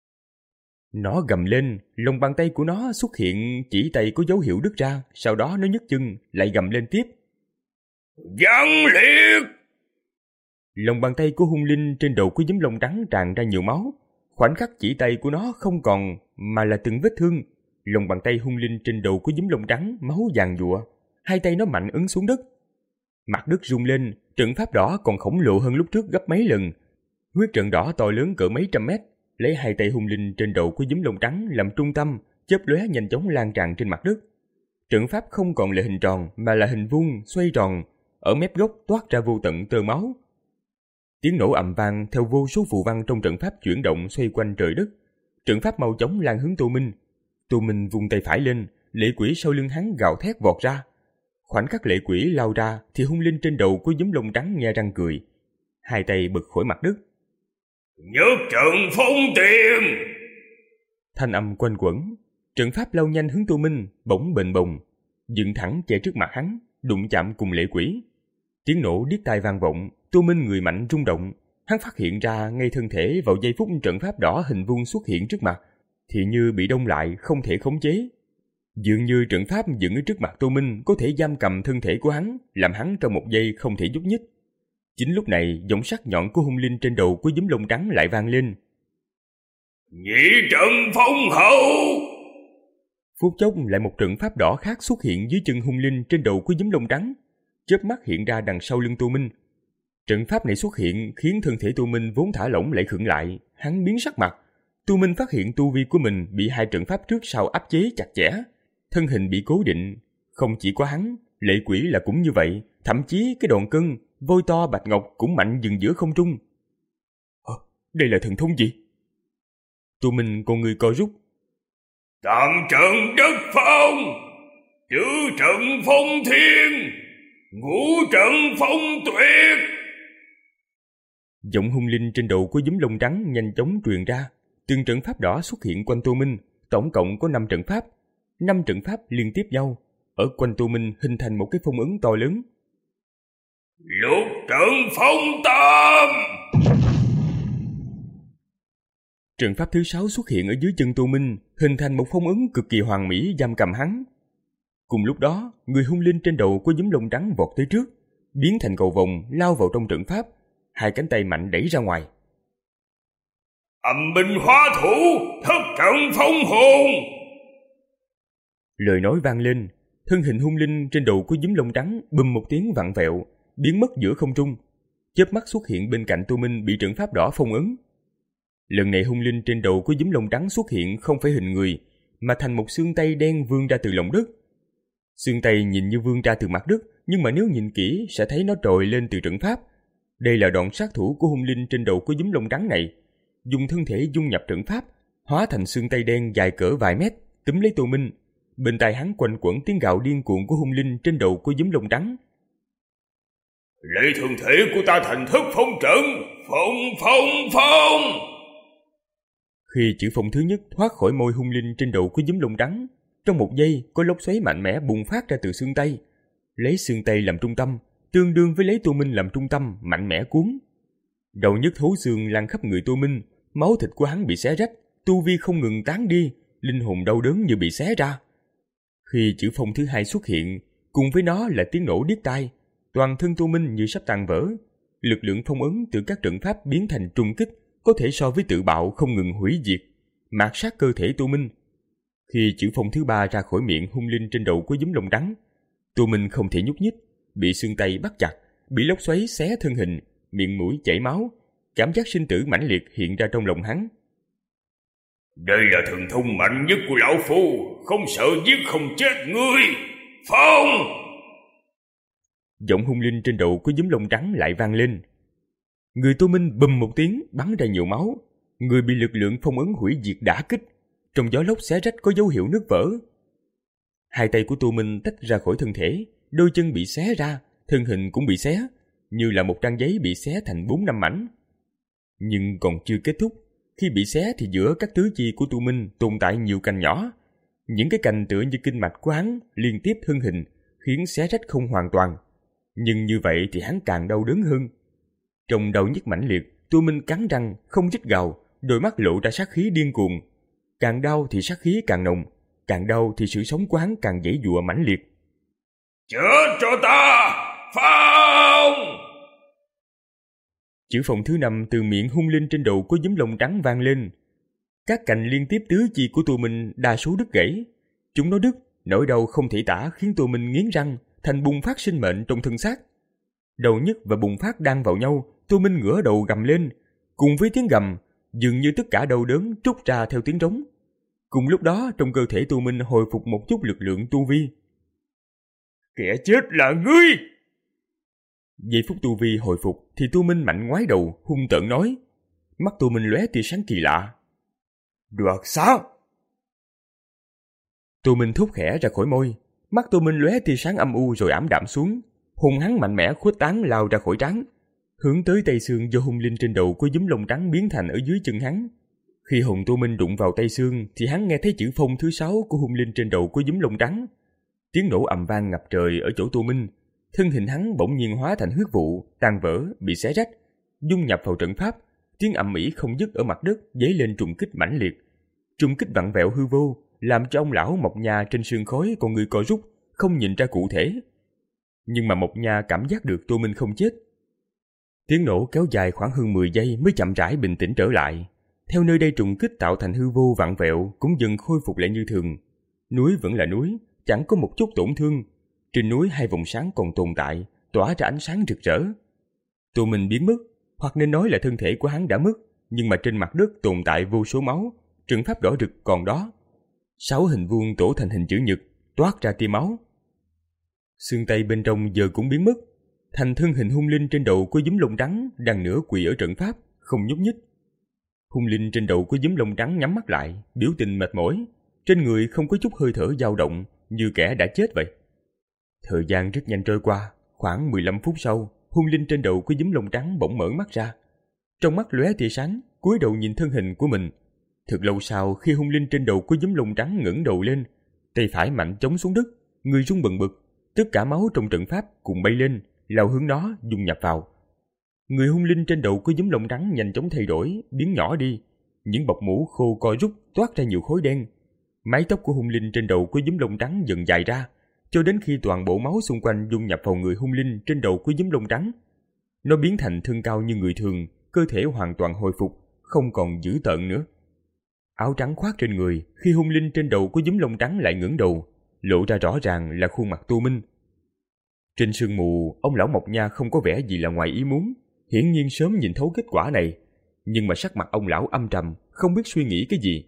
Nó gầm lên, lòng bàn tay của nó xuất hiện chỉ tay có dấu hiệu đứt ra, sau đó nó nhấc chân, lại gầm lên tiếp. Văn liệt! Lòng bàn tay của hung linh trên đầu có giấm lông trắng tràn ra nhiều máu. Khoảnh khắc chỉ tay của nó không còn, mà là từng vết thương. Lòng bàn tay hung linh trên đầu có giấm lông trắng, máu vàng giụa. Hai tay nó mạnh ấn xuống đất. Mặt đất rung lên, trận pháp đỏ còn khổng lồ hơn lúc trước gấp mấy lần. Huyết trận đỏ to lớn cỡ mấy trăm mét, lấy hai tay hung linh trên đầu có giấm lông trắng làm trung tâm, chớp lóe nhanh chóng lan tràn trên mặt đất. Trận pháp không còn là hình tròn mà là hình vuông, xoay tròn, ở mép gốc toát ra vô tận tơ máu. Tiếng nổ ầm vang theo vô số phù văn trong trận pháp chuyển động xoay quanh trời đất. Trận pháp mau chóng lan hướng Tô Minh. Tô Minh vung tay phải lên, lệ quỷ sau lưng hắn gào thét vọt ra. Khoảnh khắc lệ quỷ lao ra thì hung linh trên đầu có giấm lông trắng nhe răng cười, hai tay bật khỏi mặt đất. Nhất trận phong tiền! Thanh âm quanh quẩn. Trận pháp lao nhanh hướng Tô Minh, bỗng bềnh bồng, dựng thẳng che trước mặt hắn, đụng chạm cùng lệ quỷ. Tiếng nổ điếc tai vang vọng. Tô Minh người mạnh rung động. Hắn phát hiện ra ngay thân thể vào giây phút trận pháp đỏ hình vuông xuất hiện trước mặt thì như bị đông lại, không thể khống chế. Dường như trận pháp dựng ở trước mặt Tô Minh có thể giam cầm thân thể của hắn, làm hắn trong một giây không thể nhúc nhích. Chính lúc này, giọng sắc nhọn của hung linh trên đầu có giấm lông trắng lại vang lên. Nhị trận phong hậu! Phút chốc lại một trận pháp đỏ khác xuất hiện dưới chân hung linh trên đầu có giấm lông trắng, chớp mắt hiện ra đằng sau lưng Tô Minh. Trận pháp này xuất hiện khiến thân thể Tô Minh vốn thả lỏng lại khựng lại, hắn biến sắc mặt. Tô Minh phát hiện tu vi của mình bị hai trận pháp trước sau áp chế chặt chẽ, thân hình bị cố định. Không chỉ có hắn, lệ quỷ là cũng như vậy, thậm chí cái đòn cân, vôi to bạch ngọc cũng mạnh dừng giữa không trung. À, đây là thần thông gì? Tô Minh con người co rút. Tam trận đất phong, tứ trận phong thiên, ngũ trận phong tuyệt. Giọng hung linh trên đầu có giấm lông trắng nhanh chóng truyền ra. Từng trận pháp đỏ xuất hiện quanh Tô Minh, tổng cộng có năm trận pháp. Năm trận pháp liên tiếp nhau, ở quanh Tô Minh hình thành một cái phong ấn to lớn. Lục trận phong tam. Trận pháp thứ sáu xuất hiện ở dưới chân Tô Minh, hình thành một phong ấn cực kỳ hoàn mỹ giam cầm hắn. Cùng lúc đó, người hung linh trên đầu có giấm lông trắng vọt tới trước, biến thành cầu vồng lao vào trong trận pháp, hai cánh tay mạnh đẩy ra ngoài. Âm binh hóa thủ, thất trận phong hồn. Lời nói vang lên, thân hình hung linh trên đầu có giấm lông trắng bùm một tiếng vặn vẹo, biến mất giữa không trung, chớp mắt xuất hiện bên cạnh Tô Minh bị trận pháp đỏ phong ấn. Lần này hung linh trên đầu có giấm lông trắng xuất hiện không phải hình người, mà thành một xương tay đen vươn ra từ lòng đất. Xương tay nhìn như vươn ra từ mặt đất, nhưng mà nếu nhìn kỹ sẽ thấy nó trồi lên từ trận pháp. Đây là đòn sát thủ của hung linh trên đầu có giấm lông trắng này, dùng thân thể dung nhập trận pháp, hóa thành xương tay đen dài cỡ vài mét, túm lấy Tô Minh. Bên tai hắn quanh quẩn tiếng gào điên cuồng của hung linh trên đầu có giấm lông trắng. Lấy thân thể của ta thành thức phong trận, phong phong phong. Khi chữ phong thứ nhất thoát khỏi môi hung linh trên đầu có giấm lông trắng, trong một giây có lốc xoáy mạnh mẽ bùng phát ra từ xương tay, lấy xương tay làm trung tâm, tương đương với lấy Tô Minh làm trung tâm, mạnh mẽ cuốn. Đầu nhức thấu xương lan khắp người Tô Minh, máu thịt của hắn bị xé rách, tu vi không ngừng tán đi, linh hồn đau đớn như bị xé ra. Khi chữ phong thứ hai xuất hiện, cùng với nó là tiếng nổ điếc tai, toàn thân Tô Minh như sắp tan vỡ. Lực lượng phong ấn từ các trận pháp biến thành trùng kích, có thể so với tự bạo không ngừng hủy diệt, mạt sát cơ thể Tô Minh. Khi chữ phong thứ ba ra khỏi miệng hung linh trên đầu có giấm lông trắng, Tô Minh không thể nhúc nhích, bị xương tay bắt chặt, bị lốc xoáy xé thân hình, miệng mũi chảy máu, cảm giác sinh tử mãnh liệt hiện ra trong lòng hắn. Đây là thần thông mạnh nhất của lão phu, không sợ giết không chết ngươi. Phong! Giọng hung linh trên đầu có giấm lông trắng lại vang lên. Người Tô Minh bùm một tiếng bắn ra nhiều máu, người bị lực lượng phong ấn hủy diệt đả kích, trong gió lốc xé rách có dấu hiệu nứt vỡ. Hai tay của Tô Minh tách ra khỏi thân thể, đôi chân bị xé ra, thân hình cũng bị xé, như là một trang giấy bị xé thành bốn năm mảnh. Nhưng còn chưa kết thúc, khi bị xé thì giữa các tứ chi của Tô Minh tồn tại nhiều cành nhỏ. Những cái cành tựa như kinh mạch của hắn liên tiếp thân hình, khiến xé rách không hoàn toàn. Nhưng như vậy thì hắn càng đau đớn hơn. Trong đau nhức mãnh liệt, Tô Minh cắn răng, không rít gào, đôi mắt lộ ra sát khí điên cuồng. Càng đau thì sát khí càng nồng, càng đau thì sự sống của hắn càng giãy giụa mãnh liệt. Chết cho ta, Phong! Chữ phòng thứ năm từ miệng hung linh trên đầu của giấm lông trắng vang lên. Các cành liên tiếp tứ chi của Tô Minh đa số đứt gãy. Chúng nó đứt, nỗi đau không thể tả khiến Tô Minh nghiến răng, thành bùng phát sinh mệnh trong thân xác. Đau nhức và bùng phát đan vào nhau, Tô Minh ngửa đầu gầm lên. Cùng với tiếng gầm, dường như tất cả đau đớn trút ra theo tiếng rống. Cùng lúc đó, trong cơ thể Tô Minh hồi phục một chút lực lượng tu vi. Kẻ chết là ngươi! Giây phút tu vi hồi phục thì Tô Minh mạnh ngoái đầu, hung tợn nói. Mắt Tô Minh lóe tia sáng kỳ lạ. Đoạt xá! Tô Minh thốt khẽ ra khỏi môi. Mắt Tô Minh lóe tia sáng âm u rồi ảm đạm xuống. Hùng hắn mạnh mẽ khuếch tán lao ra khỏi trán, hướng tới tay xương do hung linh trên đầu của giấm lông trắng biến thành ở dưới chân hắn. Khi hồn Tô Minh đụng vào tay xương thì hắn nghe thấy chữ phong thứ sáu của hung linh trên đầu của giấm lông trắng. Tiếng nổ ầm vang ngập trời ở chỗ Tô Minh. Thân hình hắn bỗng nhiên hóa thành huyết vụ, tan vỡ, bị xé rách, dung nhập vào trận pháp. Tiếng ầm ĩ không dứt ở mặt đất dấy lên trùng kích mãnh liệt. Trùng kích vặn vẹo hư vô, làm cho ông lão Mộc Nha trên sương khói con người co rút, không nhìn ra cụ thể. Nhưng mà Mộc Nha cảm giác được Tô Minh không chết. Tiếng nổ kéo dài khoảng hơn mười giây mới chậm rãi bình tĩnh trở lại. Theo nơi đây trùng kích tạo thành hư vô vặn vẹo cũng dần khôi phục lại như thường. Núi vẫn là núi, chẳng có một chút tổn thương. Trên núi hai vòng sáng còn tồn tại, tỏa ra ánh sáng rực rỡ. Tô Minh biến mất, hoặc nên nói là thân thể của hắn đã mất, nhưng mà trên mặt đất tồn tại vô số máu, trận pháp đỏ rực còn đó. Sáu hình vuông tổ thành hình chữ nhật, toát ra tia máu. Xương tay bên trong giờ cũng biến mất, thành thân hình hung linh trên đầu của giấm lông trắng đang nửa quỳ ở trận pháp, không nhúc nhích. Hung linh trên đầu của giấm lông trắng nhắm mắt lại, biểu tình mệt mỏi, trên người không có chút hơi thở dao động, như kẻ đã chết vậy. Thời gian rất nhanh trôi qua, khoảng mười lăm phút sau, hung linh trên đầu của giấm lông trắng bỗng mở mắt ra. Trong mắt lóe tia sáng, cúi đầu nhìn thân hình của mình. Thật lâu sau, khi hung linh trên đầu của giấm lông trắng ngẩng đầu lên, tay phải mạnh chống xuống đất, người rung bần bật, tất cả máu trong trận pháp cùng bay lên, lao hướng nó dung nhập vào. Người hung linh trên đầu của giấm lông trắng nhanh chóng thay đổi, biến nhỏ đi, những bọc mũ khô co rút toát ra nhiều khối đen. Mái tóc của hung linh trên đầu của giấm lông trắng dần dài ra, cho đến khi toàn bộ máu xung quanh dung nhập vào người hung linh trên đầu của giấm lông trắng. Nó biến thành thân cao như người thường, cơ thể hoàn toàn hồi phục, không còn dữ tợn nữa. Áo trắng khoác trên người, khi hung linh trên đầu của giấm lông trắng lại ngẩng đầu, lộ ra rõ ràng là khuôn mặt Tô Minh. Trên sương mù, ông lão Mộc Nha không có vẻ gì là ngoài ý muốn, hiển nhiên sớm nhìn thấu kết quả này, nhưng mà sắc mặt ông lão âm trầm, không biết suy nghĩ cái gì.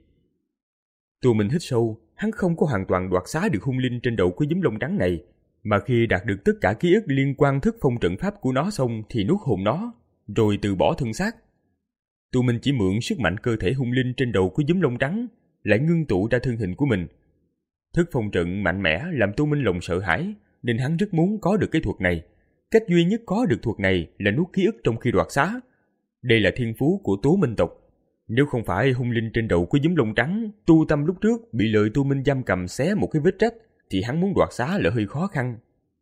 Tô Minh hít sâu, hắn không có hoàn toàn đoạt xá được hung linh trên đầu của giấm lông trắng này, mà khi đạt được tất cả ký ức liên quan thức phong trận pháp của nó xong thì nuốt hồn nó, rồi từ bỏ thân xác. Tô Minh chỉ mượn sức mạnh cơ thể hung linh trên đầu của giấm lông trắng, lại ngưng tụ ra thân hình của mình. Thức phong trận mạnh mẽ làm Tô Minh lòng sợ hãi, nên hắn rất muốn có được cái thuật này. Cách duy nhất có được thuật này là nuốt ký ức trong khi đoạt xá. Đây là thiên phú của Tố Minh tộc. Nếu không phải hung linh trên đầu của giấm lông trắng tu tâm lúc trước bị lời Tô Minh giam cầm xé một cái vết rách, thì hắn muốn đoạt xá là hơi khó khăn.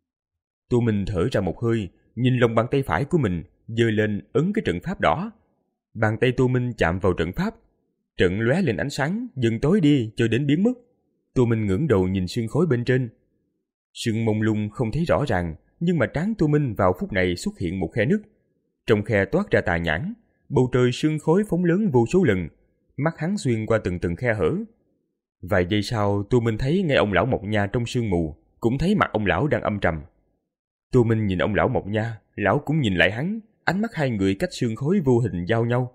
Tô Minh thở ra một hơi, nhìn lòng bàn tay phải của mình, giơ lên ấn cái trận pháp đỏ. Bàn tay Tô Minh chạm vào trận pháp, trận lóe lên ánh sáng, dần tối đi cho đến biến mất. Tô Minh ngẩng đầu nhìn sương khói bên trên. Sương mông lung không thấy rõ ràng, nhưng mà trán Tô Minh vào phút này xuất hiện một khe nứt. Trong khe toát ra tà nhãn, bầu trời sương khói phóng lớn vô số lần, mắt hắn xuyên qua từng từng khe hở. Vài giây sau, Tô Minh thấy ngay ông lão Mộc Nha trong sương mù, cũng thấy mặt ông lão đang âm trầm. Tô Minh nhìn ông lão Mộc Nha, lão cũng nhìn lại hắn, ánh mắt hai người cách sương khói vô hình giao nhau.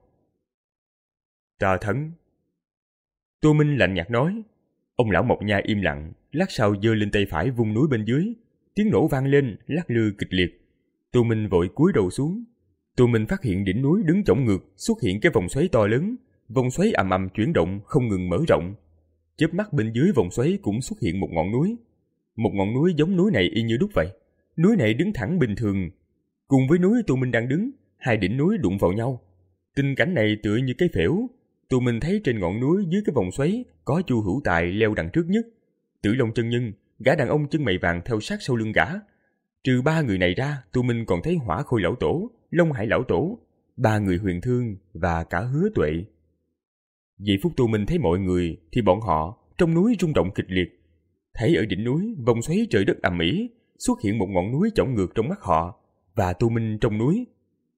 Ta thắng. Tô Minh lạnh nhạt nói. Ông lão Mộc Nha im lặng, lát sau giơ lên tay phải vung núi bên dưới, tiếng nổ vang lên, lắc lư kịch liệt. Tô Minh vội cúi đầu xuống. Tô Minh phát hiện đỉnh núi đứng chổng ngược, xuất hiện cái vòng xoáy to lớn, vòng xoáy ầm ầm chuyển động không ngừng mở rộng. Chớp mắt bên dưới vòng xoáy cũng xuất hiện một ngọn núi. Một ngọn núi giống núi này y như đúc vậy. Núi này đứng thẳng bình thường, cùng với núi Tô Minh đang đứng, hai đỉnh núi đụng vào nhau. Tình cảnh này tựa như cái phễu. Tô Minh thấy trên ngọn núi dưới cái vòng xoáy có Chu Hữu Tài leo đằng trước nhất, Tử Long chân nhân, gã đàn ông chân mày vàng theo sát sau lưng gã. Trừ ba người này ra, Tu Minh còn thấy Hỏa Khôi lão tổ, Long Hải lão tổ, ba người Huyền Thương và cả Hứa Tuệ. Giây phút Tu Minh thấy mọi người thì bọn họ trong núi rung động kịch liệt. Thấy ở đỉnh núi vòng xoáy trời đất ầm ĩ, xuất hiện một ngọn núi chổng ngược trong mắt họ, và Tu Minh trong núi.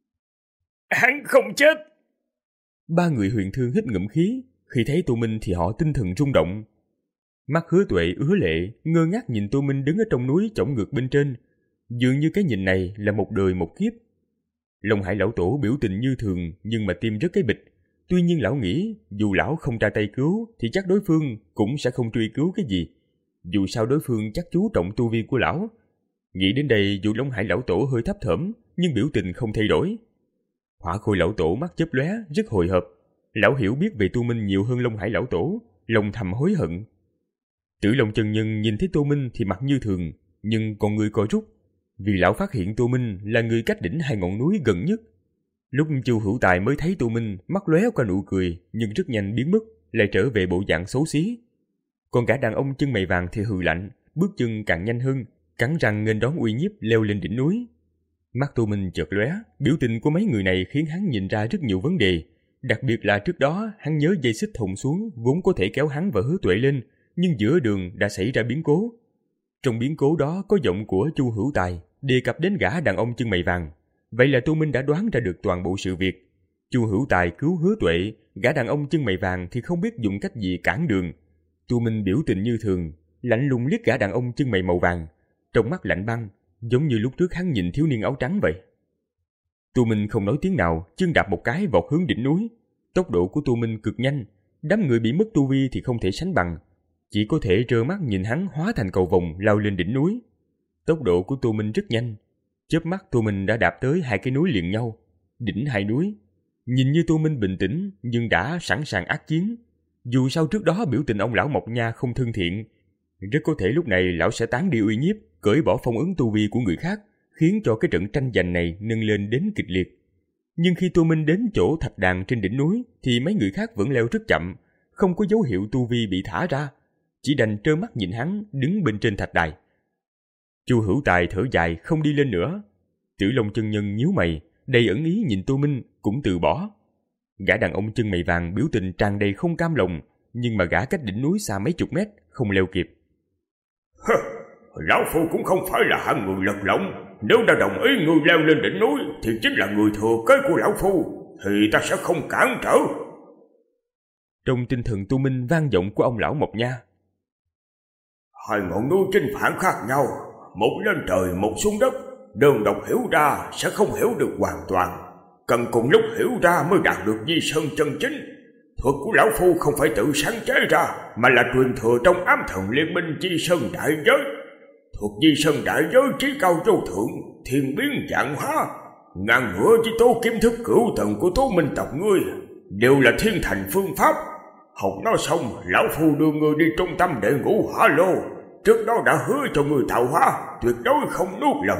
Hắn không chết. Ba người Huyền Thương hít ngụm khí, khi thấy Tu Minh thì họ tinh thần rung động. Mắt Hứa Tuệ ứa lệ, ngơ ngác nhìn Tu Minh đứng ở trong núi chổng ngược bên trên, dường như cái nhìn này là một đời một kiếp. Long Hải lão tổ biểu tình như thường, nhưng mà tim rất cái bịch. Tuy nhiên lão nghĩ, dù lão không ra tay cứu thì chắc đối phương cũng sẽ không truy cứu cái gì. Dù sao đối phương chắc chú trọng tu vi của lão. Nghĩ đến đây, dù Long Hải lão tổ hơi thấp thỏm, nhưng biểu tình không thay đổi. Hỏa Khôi lão tổ mắt chớp lóe, rất hồi hộp. Lão hiểu biết về Tu Minh nhiều hơn Long Hải lão tổ, lòng thầm hối hận. Tử Long chân nhân nhìn thấy Tu Minh thì mặt như thường, nhưng còn người co rút, vì lão phát hiện Tu Minh là người cách đỉnh hai ngọn núi gần nhất. Lúc Chu Hữu Tài mới thấy Tu Minh, mắt lóe qua nụ cười, nhưng rất nhanh biến mất, lại trở về bộ dạng xấu xí. Còn gã đàn ông chân mày vàng thì hừ lạnh, bước chân càng nhanh hơn, cắn răng nghênh đón uy nhiếp leo lên đỉnh núi. Mắt Tu Minh chợt lóe, biểu tình của mấy người này khiến hắn nhìn ra rất nhiều vấn đề. Đặc biệt là trước đó hắn nhớ dây xích thòng xuống vốn có thể kéo hắn và Hứa Tuệ lên, nhưng giữa đường đã xảy ra biến cố. Trong biến cố đó có giọng của Chu Hữu Tài đề cập đến gã đàn ông chân mày vàng. Vậy là Tu Minh đã đoán ra được toàn bộ sự việc. Chu Hữu Tài cứu Hứa Tuệ, gã đàn ông chân mày vàng thì không biết dùng cách gì cản đường. Tu Minh biểu tình như thường, lạnh lùng liếc gã đàn ông chân mày màu vàng, trong mắt lạnh băng, giống như lúc trước hắn nhìn thiếu niên áo trắng vậy. Tu Minh không nói tiếng nào, chân đạp một cái vọt hướng đỉnh núi. Tốc độ của Tu Minh cực nhanh, đám người bị mất tu vi thì không thể sánh bằng, chỉ có thể trơ mắt nhìn hắn hóa thành cầu vồng lao lên đỉnh núi. Tốc độ của Tu Minh rất nhanh, chớp mắt Tu Minh đã đạp tới hai cái núi liền nhau, đỉnh hai núi. Nhìn như Tu Minh bình tĩnh nhưng đã sẵn sàng ác chiến. Dù sao trước đó biểu tình ông lão Mộc Nha không thân thiện, rất có thể lúc này lão sẽ tán đi uy nhiếp, cởi bỏ phong ấn tu vi của người khác, khiến cho cái trận tranh giành này nâng lên đến kịch liệt. Nhưng khi Tu Minh đến chỗ thạch đàn trên đỉnh núi thì mấy người khác vẫn leo rất chậm, không có dấu hiệu tu vi bị thả ra, chỉ đành trơ mắt nhìn hắn đứng bên trên thạch đài. Chu Hữu Tài thở dài không đi lên nữa. Tử Long chân nhân nhíu mày, đầy ẩn ý nhìn Tu Minh cũng từ bỏ. Gã đàn ông chân mày vàng biểu tình tràn đầy không cam lòng, nhưng mà gã cách đỉnh núi xa mấy chục mét, không leo kịp. Hơ, lão phu cũng không phải là hạng người lật lọng. Nếu đã đồng ý người leo lên đỉnh núi thì chính là người thừa kế của lão phu, thì ta sẽ không cản trở. Trong tinh thần Tu Minh vang vọng của ông lão Mộc Nha. Hai ngọn núi chênh phản khác nhau, một lên trời một xuống đất, đơn độc hiểu ra sẽ không hiểu được hoàn toàn, cần cùng lúc hiểu ra mới đạt được Di Sơn chân chính. Thuật của lão phu không phải tự sáng chế ra, mà là truyền thừa trong ám thần liên minh Di Sơn đại giới. Thuật Di Sơn đại giới trí cao vô thượng, thiên biến vạn hóa, ngàn ngửa với tố kiếm thức cửu tầng của tố minh tộc ngươi, đều là thiên thành phương pháp. Học nó xong, lão phu đưa ngươi đi trung tâm đệ ngũ hỏa lô, trước đó đã hứa cho người tạo hóa, tuyệt đối không nuốt lời.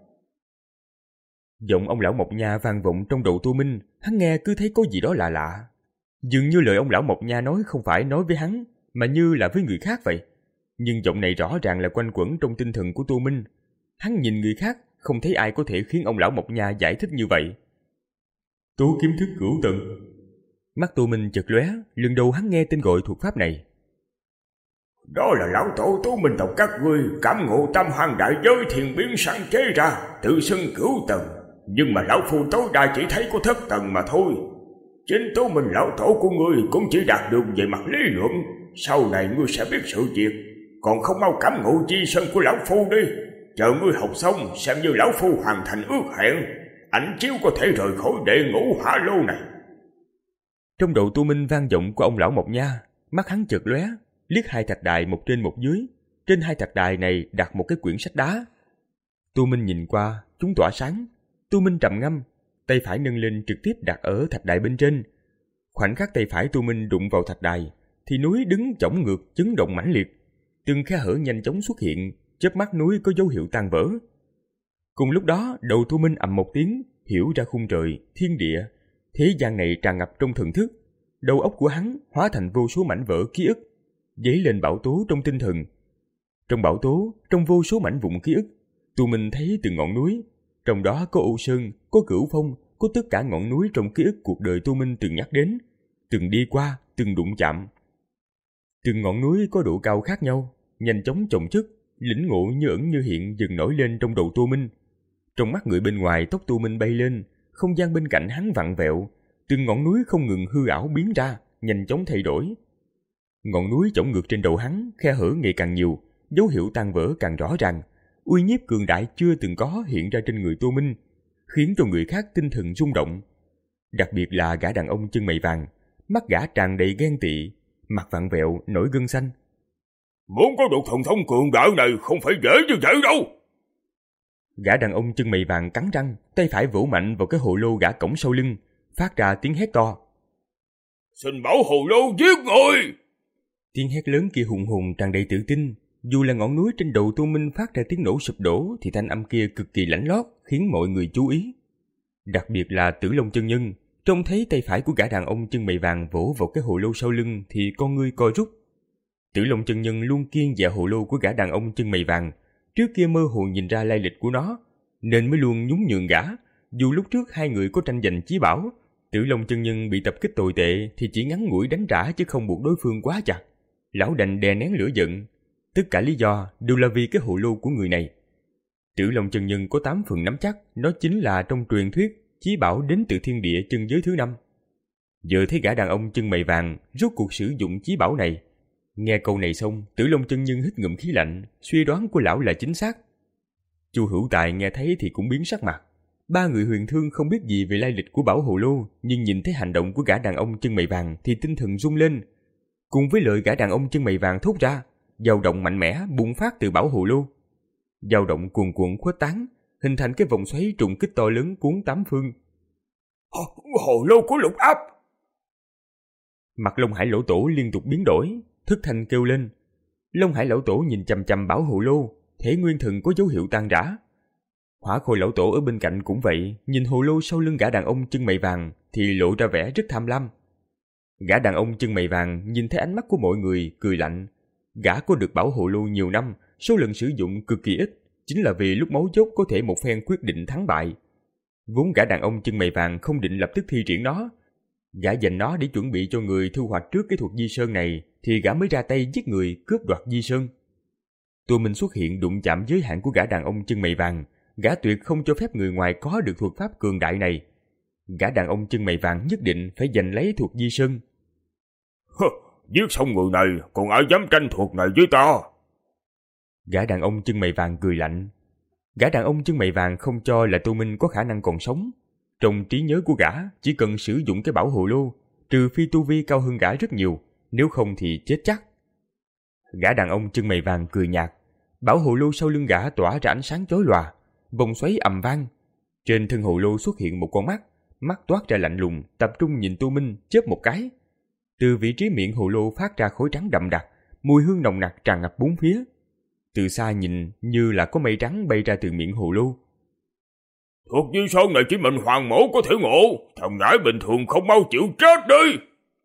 Giọng ông lão Mộc Nha vang vọng trong đầu Tu Minh, hắn nghe cứ thấy có gì đó lạ lạ. Dường như lời ông lão Mộc Nha nói không phải nói với hắn, mà như là với người khác vậy. Nhưng giọng này rõ ràng là quanh quẩn trong tinh thần của Tu Minh. Hắn nhìn người khác, không thấy ai có thể khiến ông lão Mộc Nha giải thích như vậy. Tố kiếm thức cửu tầng. Mắt Tu Minh chợt lóe, lần đầu hắn nghe tên gọi thuật pháp này. Đó là lão tổ Tố Minh tộc các ngươi cảm ngộ tam hoàng đại giới thiên biến sáng chế ra, tự xưng cửu tầng, nhưng mà lão phu tối đa chỉ thấy có thất tầng mà thôi. Chính Tố Minh lão tổ của ngươi cũng chỉ đạt được về mặt lý luận, sau này ngươi sẽ biết sự việc, còn không mau cảm ngộ Di Sơn của lão phu đi. Chờ ngươi học xong, xem như lão phu hoàn thành ước hẹn, ảnh chiếu có thể rời khỏi đệ ngũ hỏa lô này. Trong đầu Tu Minh vang vọng của ông lão Mộc Nha, mắt hắn chợt lóe, liếc hai thạch đài một trên một dưới. Trên hai thạch đài này đặt một cái quyển sách đá. Tu Minh nhìn qua, chúng tỏa sáng. Tu Minh trầm ngâm, tay phải nâng lên trực tiếp đặt ở thạch đài bên trên. Khoảnh khắc tay phải Tu Minh đụng vào thạch đài, thì núi đứng chổng ngược chấn động mãnh liệt. Từng khe hở nhanh chóng xuất hiện, chớp mắt núi có dấu hiệu tan vỡ. Cùng lúc đó, đầu Tu Minh ầm một tiếng, hiểu ra khung trời, thiên địa, thế gian này tràn ngập trong thần thức. Đầu óc của hắn hóa thành vô số mảnh vỡ ký ức, dấy lên bão tố trong tinh thần. Trong bão tố, trong vô số mảnh vụn ký ức, Tu Minh thấy từng ngọn núi, trong đó có Ô Sơn, có Cửu Phong, có tất cả ngọn núi trong ký ức cuộc đời Tu Minh từng nhắc đến, từng đi qua, từng đụng chạm. Từng ngọn núi có độ cao khác nhau, nhanh chóng chồng chất, lĩnh ngộ như ẩn như hiện dần nổi lên trong đầu Tu Minh. Trong mắt người bên ngoài, tóc Tu Minh bay lên, không gian bên cạnh hắn vặn vẹo, từng ngọn núi không ngừng hư ảo biến ra, nhanh chóng thay đổi. Ngọn núi chổng ngược trên đầu hắn, khe hở ngày càng nhiều, dấu hiệu tan vỡ càng rõ ràng, uy nhiếp cường đại chưa từng có hiện ra trên người Tu Minh, khiến cho người khác tinh thần rung động. Đặc biệt là gã đàn ông chân mày vàng, mắt gã tràn đầy ghen tị, mặt vặn vẹo, nổi gân xanh. Muốn có được thần thông cường đại này không phải dễ như vậy đâu. Gã đàn ông chân mày vàng cắn răng, tay phải vỗ mạnh vào cái hồ lô gã cổng sau lưng, phát ra tiếng hét to. Xin bảo hồ lô giết người! Tiếng hét lớn kia hùng hùng tràn đầy tự tin. Dù là ngọn núi trên đầu Tu Minh phát ra tiếng nổ sụp đổ thì thanh âm kia cực kỳ lãnh lót, khiến mọi người chú ý. Đặc biệt là Tử Long chân nhân, trông thấy tay phải của gã đàn ông chân mày vàng vỗ vào cái hồ lô sau lưng thì con ngươi co rút. Tử Long chân nhân luôn kiêng dè hồ lô của gã đàn ông chân mày vàng, trước kia mơ hồ nhìn ra lai lịch của nó, nên mới luôn nhún nhường gã. Dù lúc trước hai người có tranh giành chí bảo, Tử Long chân nhân bị tập kích tồi tệ thì chỉ ngắn ngủi đánh trả chứ không buộc đối phương quá chặt. Lão đành đè nén lửa giận. Tất cả lý do đều là vì cái hồ lô của người này. Tử Long chân nhân có tám phần nắm chắc, nó chính là trong truyền thuyết chí bảo đến từ thiên địa chân giới thứ năm. Giờ thấy gã đàn ông chân mày vàng rốt cuộc sử dụng chí bảo này. Nghe câu này xong, Tử Long chân nhân hít ngụm khí lạnh, suy đoán của lão là chính xác. Chu Hữu Tài nghe thấy thì cũng biến sắc mặt. Ba người huyền thương không biết gì về lai lịch của bảo hồ lô, nhưng nhìn thấy hành động của gã đàn ông chân mày vàng thì tinh thần rung lên. Cùng với lời gã đàn ông chân mày vàng thốt ra, dao động mạnh mẽ bùng phát từ bảo hồ lô. Dao động cuồn cuộn khuếch tán, hình thành cái vòng xoáy trùng kích to lớn cuốn tám phương. Hồ, hồ lô của lục áp! Mặt Long Hải Lão Tổ liên tục biến đổi, thức thanh kêu lên. Long Hải Lão Tổ nhìn chằm chằm bảo hồ lô, thể nguyên thần có dấu hiệu tan rã. Hỏa Khôi Lão Tổ ở bên cạnh cũng vậy, nhìn hồ lô sau lưng gã đàn ông chân mày vàng thì lộ ra vẻ rất tham lam. Gã đàn ông chân mày vàng nhìn thấy ánh mắt của mọi người, cười lạnh. Gã có được bảo hộ lô nhiều năm, số lần sử dụng cực kỳ ít, chính là vì lúc máu chốt có thể một phen quyết định thắng bại. Vốn gã đàn ông chân mày vàng không định lập tức thi triển nó. Gã dành nó để chuẩn bị cho người thu hoạch trước cái thuật di sơn này, thì gã mới ra tay giết người cướp đoạt di sơn. Tu Minh xuất hiện đụng chạm giới hạn của gã đàn ông chân mày vàng, gã tuyệt không cho phép người ngoài có được thuật pháp cường đại này. Gã đàn ông chân mày vàng nhất định phải giành lấy thuật di sơn. Hơ, giết xong người này, còn ai dám tranh thuật này với ta? Gã đàn ông chân mày vàng cười lạnh. Gã đàn ông chân mày vàng không cho là Tu Minh có khả năng còn sống. Trong trí nhớ của gã, chỉ cần sử dụng cái bảo hộ lô, trừ phi tu vi cao hơn gã rất nhiều, nếu không thì chết chắc. Gã đàn ông chân mày vàng cười nhạt. Bảo hộ lô sau lưng gã tỏa ra ánh sáng chói lòa, vòng xoáy ầm vang. Trên thân hồ lô xuất hiện một con mắt, mắt toát ra lạnh lùng, tập trung nhìn Tu Minh, chớp một cái. Từ vị trí miệng hồ lô phát ra khói trắng đậm đặc, mùi hương nồng nặc tràn ngập bốn phía. Từ xa nhìn như là có mây trắng bay ra từ miệng hồ lô. Thuật di sơn này chỉ mình hoàng mổ có thể ngộ, thằng ngãi bình thường không mau chịu chết đi.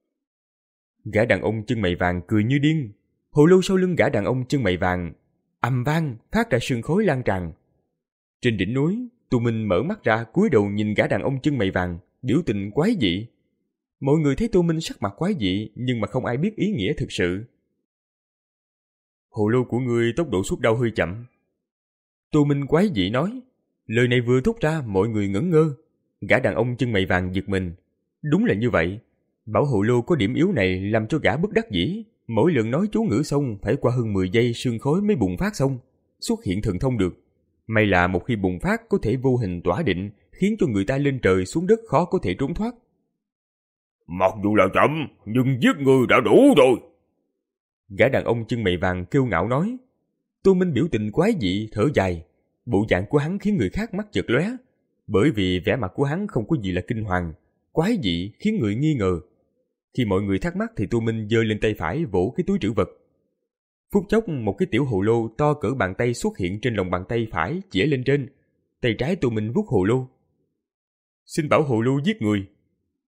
Gã đàn ông chân mày vàng cười như điên. Hồ lô sau lưng gã đàn ông chân mày vàng ầm vang phát ra sương khói lan tràn. Trên đỉnh núi, Tu Minh mở mắt ra cúi đầu nhìn gã đàn ông chân mày vàng, biểu tình quái dị. Mọi người thấy Tu Minh sắc mặt quái dị, nhưng mà không ai biết ý nghĩa thực sự. Hồ lô của ngươi tốc độ xuất đau hơi chậm. Tu Minh quái dị nói. Lời này vừa thốt ra, mọi người ngẩn ngơ. Gã đàn ông chân mày vàng giật mình. Đúng là như vậy. Bảo hộ lô có điểm yếu này làm cho gã bất đắc dĩ. Mỗi lần nói chú ngữ xong phải qua hơn mười giây sương khói mới bùng phát xong, xuất hiện thần thông được. May là một khi bùng phát có thể vô hình tỏa định, khiến cho người ta lên trời xuống đất khó có thể trốn thoát. Mặc dù là chậm, nhưng giết người đã đủ rồi. Gã đàn ông chân mày vàng kiêu ngạo nói. Tô Minh biểu tình quái dị, thở dài. Bộ dạng của hắn khiến người khác mắt chợt lóe, bởi vì vẻ mặt của hắn không có gì là kinh hoàng, quái dị khiến người nghi ngờ. Khi mọi người thắc mắc thì Tô Minh giơ lên tay phải vỗ cái túi trữ vật. Phút chốc một cái tiểu hồ lô to cỡ bàn tay xuất hiện trên lòng bàn tay phải chĩa lên trên. Tay trái Tô Minh vuốt hồ lô. Xin bảo hồ lô giết người.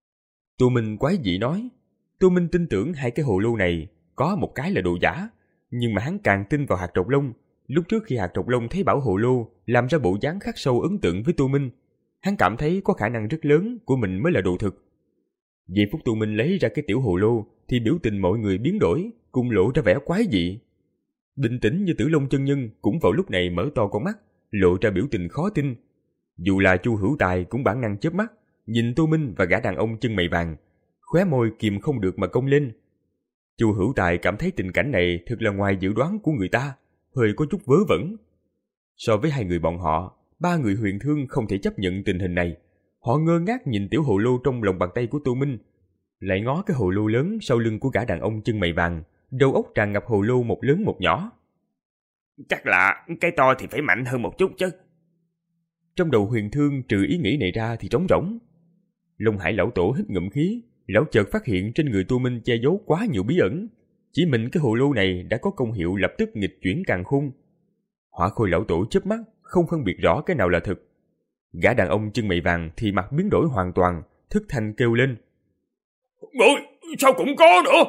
Tô Minh quái dị nói. Tô Minh tin tưởng hai cái hồ lô này có một cái là đồ giả, Nhưng mà hắn càng tin vào hạt trọc lông. Lúc trước khi hạt trọc lông thấy Bảo Hồ Lô làm ra bộ dáng khắc sâu ấn tượng với Tô Minh, hắn cảm thấy có khả năng rất lớn của mình mới là đồ thực. Giây phút Tô Minh lấy ra cái tiểu hồ lô thì biểu tình mọi người biến đổi, cùng lộ ra vẻ quái dị. Bình tĩnh như Tử Long chân nhân cũng vào lúc này mở to con mắt, lộ ra biểu tình khó tin. Dù là Chu Hữu Tài cũng bản năng chớp mắt, nhìn Tô Minh và gã đàn ông chân mày vàng, khóe môi kìm không được mà cong lên. Chu Hữu Tài cảm thấy tình cảnh này thật là ngoài dự đoán của người ta, hơi có chút vớ vẩn. So với hai người bọn họ, ba người Huyền Thương không thể chấp nhận tình hình này. Họ ngơ ngác nhìn tiểu hồ lô trong lòng bàn tay của Tô Minh, lại ngó cái hồ lô lớn sau lưng của gã đàn ông chân mày vàng, đầu óc tràn ngập hồ lô một lớn một nhỏ. Chắc là cái to thì phải mạnh hơn một chút chứ. Trong đầu Huyền Thương trừ ý nghĩ này ra thì trống rỗng. Long Hải lão tổ hít ngụm khí, lão chợt phát hiện trên người Tô Minh che giấu quá nhiều bí ẩn. Chỉ mình cái hồ lô này đã có công hiệu lập tức nghịch chuyển càn khôn. Hỏa Khôi lão tổ chớp mắt, không phân biệt rõ cái nào là thực. Gã đàn ông chân mày vàng thì mặt biến đổi hoàn toàn, thức thanh kêu lên. Người, sao cũng có nữa?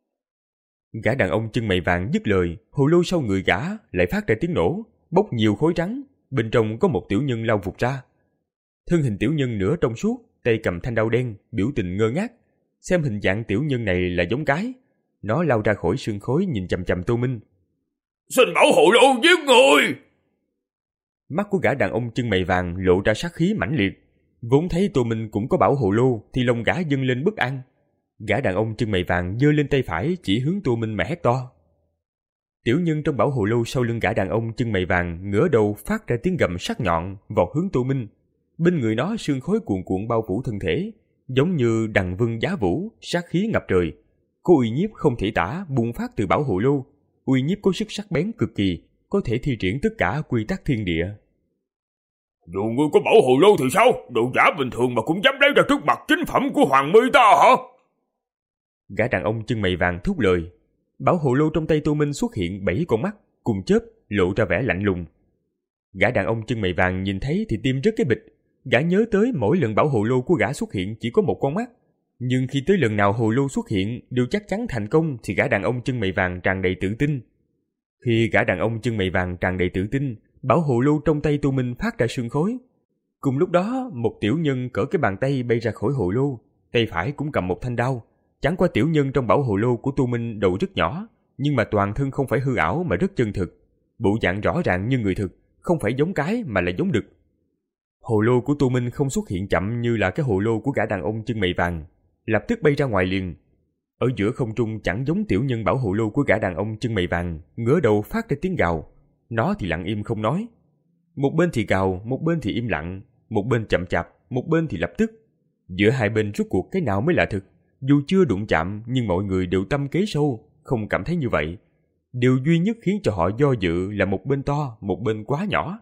Gã đàn ông chân mày vàng dứt lời, hồ lô sau người gã lại phát ra tiếng nổ, bốc nhiều khối trắng, bên trong có một tiểu nhân lao vụt ra. Thân hình tiểu nhân nửa trong suốt, tay cầm thanh đao đen, biểu tình ngơ ngác. Xem hình dạng tiểu nhân này là giống cái. Nó lao ra khỏi sương khối nhìn chằm chằm Tô Minh. Xin bảo hồ lô giết người! Mắt của gã đàn ông chân mày vàng lộ ra sát khí mãnh liệt. Vốn thấy Tô Minh cũng có bảo hồ lô thì lòng gã dâng lên bất an. Gã đàn ông chân mày vàng giơ lên tay phải chỉ hướng Tô Minh mà hét to. Tiểu nhân trong bảo hồ lô sau lưng gã đàn ông chân mày vàng ngửa đầu phát ra tiếng gầm sắc nhọn vọt hướng Tô Minh. Bên người nó sương khói cuồn cuộn bao phủ thân thể, giống như đằng vân giá vũ, sát khí ngập trời. Có uy nhiếp không thể tả bùng phát từ bảo hộ lô, uy nhiếp có sức sắc bén cực kỳ, có thể thi triển tất cả quy tắc thiên địa. Dù ngươi có bảo hộ lô thì sao? Đồ giả bình thường mà cũng dám lấy ra trước mặt chính phẩm của Hoàng My ta hả? Gã đàn ông chân mày vàng thốt lời. Bảo hộ lô trong tay Tô Minh xuất hiện bảy con mắt, cùng chớp lộ ra vẻ lạnh lùng. Gã đàn ông chân mày vàng nhìn thấy thì tim rớt cái bịch. Gã nhớ tới mỗi lần bảo hộ lô của gã xuất hiện chỉ có một con mắt, nhưng khi tới lần nào hồ lô xuất hiện đều chắc chắn thành công thì gã đàn ông chân mày vàng tràn đầy tự tin. Khi gã đàn ông chân mày vàng tràn đầy tự tin, bảo hộ lô trong tay Tô Minh phát ra sương khói. Cùng lúc đó, một tiểu nhân cỡ cái bàn tay bay ra khỏi hồ lô, tay phải cũng cầm một thanh đao. Chẳng qua tiểu nhân trong bảo hộ lô của Tô Minh đầu rất nhỏ, nhưng mà toàn thân không phải hư ảo mà rất chân thực, bộ dạng rõ ràng như người thực, không phải giống cái mà là giống đực. Hồ lô của Tô Minh không xuất hiện chậm như là cái hồ lô của gã đàn ông chân mày vàng, lập tức bay ra ngoài liền. Ở giữa không trung chẳng giống tiểu nhân bảo hộ lô của gã đàn ông chân mày vàng, ngửa đầu phát ra tiếng gào. Nó thì lặng im không nói. Một bên thì gào, một bên thì im lặng, một bên chậm chạp, một bên thì lập tức. Giữa hai bên rốt cuộc cái nào mới là thực? Dù chưa đụng chạm nhưng mọi người đều tâm kế sâu, không cảm thấy như vậy. Điều duy nhất khiến cho họ do dự là một bên to, một bên quá nhỏ.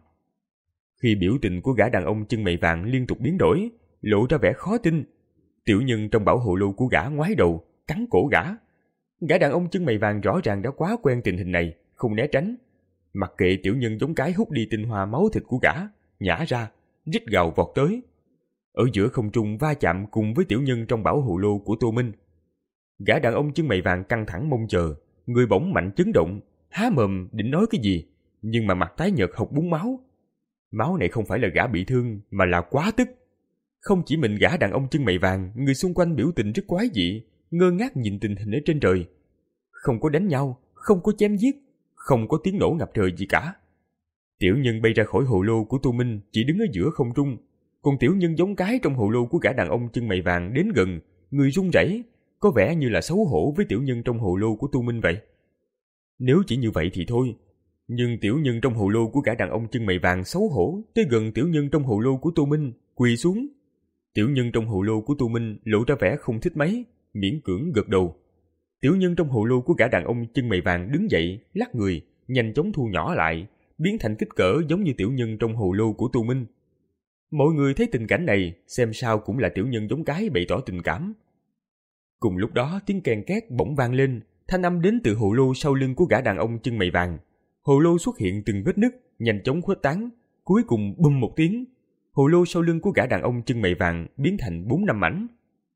Khi biểu tình của gã đàn ông chân mày vàng liên tục biến đổi, lộ ra vẻ khó tin, tiểu nhân trong bảo hộ lô của gã ngoái đầu, cắn cổ gã. Gã đàn ông chân mày vàng rõ ràng đã quá quen tình hình này, không né tránh. Mặc kệ tiểu nhân giống cái hút đi tinh hoa máu thịt của gã, nhả ra, rít gào vọt tới. Ở giữa không trung va chạm cùng với tiểu nhân trong bảo hộ lô của Tô Minh. Gã đàn ông chân mày vàng căng thẳng mong chờ, người bỗng mạnh chấn động, há mồm định nói cái gì, nhưng mà mặt tái nhợt hộc búng máu. Máu này không phải là gã bị thương mà là quá tức. Không chỉ mình gã đàn ông chân mày vàng, người xung quanh biểu tình rất quái dị, ngơ ngác nhìn tình hình ở trên trời. Không có đánh nhau, không có chém giết, không có tiếng nổ ngập trời gì cả. Tiểu nhân bay ra khỏi hồ lô của Tô Minh chỉ đứng ở giữa không trung, còn tiểu nhân giống cái trong hồ lô của gã đàn ông chân mày vàng đến gần, người run rẩy, có vẻ như là xấu hổ với tiểu nhân trong hồ lô của Tô Minh vậy. Nếu chỉ như vậy thì thôi, nhưng tiểu nhân trong hồ lô của gã đàn ông chân mày vàng xấu hổ tới gần tiểu nhân trong hồ lô của Tô Minh, quỳ xuống. Tiểu nhân trong hồ lô của Tô Minh lộ ra vẻ không thích mấy, miễn cưỡng gật đầu. Tiểu nhân trong hồ lô của gã đàn ông chân mày vàng đứng dậy, lắc người, nhanh chóng thu nhỏ lại, biến thành kích cỡ giống như tiểu nhân trong hồ lô của Tô Minh. Mọi người thấy tình cảnh này, xem sao cũng là tiểu nhân giống cái bày tỏ tình cảm. Cùng lúc đó tiếng kèn két bỗng vang lên, thanh âm đến từ hồ lô sau lưng của gã đàn ông chân mày vàng. Hồ lô xuất hiện từng vết nứt, nhanh chóng khuếch tán, cuối cùng bum một tiếng, hồ lô sau lưng của gã đàn ông chân mày vàng biến thành bốn năm mảnh.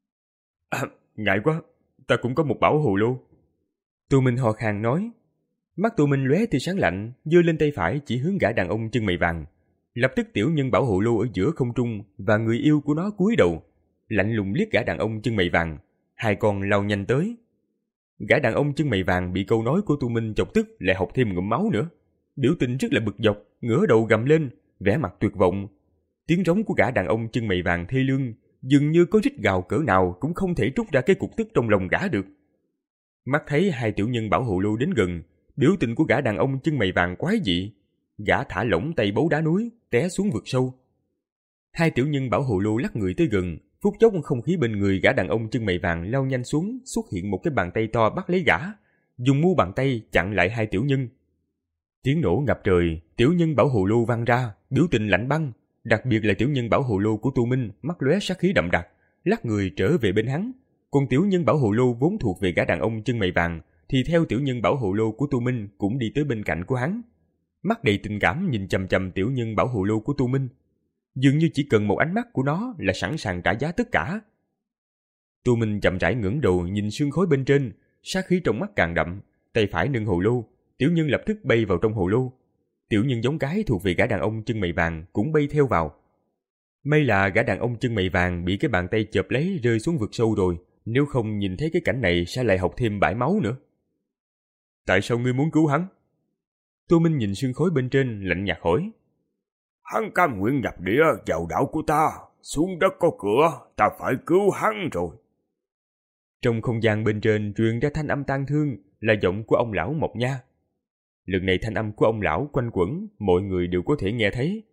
À, ngại quá, ta cũng có một bảo hồ lô. Tô Minh ho khan nói. Mắt Tô Minh lóe tia sáng lạnh, giơ lên tay phải chỉ hướng gã đàn ông chân mày vàng. Lập tức tiểu nhân bảo hộ lô ở giữa không trung và người yêu của nó cúi đầu, lạnh lùng liếc gã đàn ông chân mày vàng. Hai con lao nhanh tới. Gã đàn ông chân mày vàng bị câu nói của Tô Minh chọc tức, lại học thêm ngụm máu nữa. Biểu tình rất là bực dọc, ngửa đầu gầm lên, vẻ mặt tuyệt vọng. Tiếng rống của gã đàn ông chân mày vàng thê lương, dường như có rít gào cỡ nào cũng không thể trút ra cái cục tức trong lòng gã được. Mắt thấy hai tiểu nhân bảo hộ lô đến gần, biểu tình của gã đàn ông chân mày vàng quái dị. Gã thả lỏng tay bấu đá núi, té xuống vực sâu. Hai tiểu nhân bảo hộ lô lắc người tới gần, phút chốc không khí bên người gã đàn ông chân mày vàng lao nhanh xuống, xuất hiện một cái bàn tay to bắt lấy gã, dùng mu bàn tay chặn lại hai tiểu nhân. Tiếng nổ ngập trời, tiểu nhân bảo hộ lô vang ra, biểu tình lạnh băng, đặc biệt là tiểu nhân bảo hộ lô của Tô Minh mắt lóe sát khí đậm đặc, lắc người trở về bên hắn. Còn tiểu nhân bảo hộ lô vốn thuộc về gã đàn ông chân mày vàng thì theo tiểu nhân bảo hộ lô của Tô Minh cũng đi tới bên cạnh của hắn, mắt đầy tình cảm nhìn chằm chằm tiểu nhân bảo hộ lô của Tô Minh, dường như chỉ cần một ánh mắt của nó là sẵn sàng trả giá tất cả. Tô Minh chậm rãi ngẩng đầu nhìn sương khói bên trên, sát khí trong mắt càng đậm, tay phải nâng hồ lô, tiểu nhân lập tức bay vào trong hồ lô. Tiểu nhân giống cái thuộc về gã đàn ông chân mày vàng cũng bay theo vào. May là gã đàn ông chân mày vàng bị cái bàn tay chộp lấy rơi xuống vực sâu rồi, nếu không nhìn thấy cái cảnh này sẽ lại học thêm bãi máu nữa. Tại sao ngươi muốn cứu hắn? Tô Minh nhìn sương khói bên trên lạnh nhạt hỏi. Hắn cam nguyện nhập địa vào đạo của ta, xuống đất có cửa, ta phải cứu hắn rồi. Trong không gian bên trên truyền ra thanh âm tang thương, là giọng của ông lão Mộc Nha. Lần này thanh âm của ông lão quanh quẩn, mọi người đều có thể nghe thấy.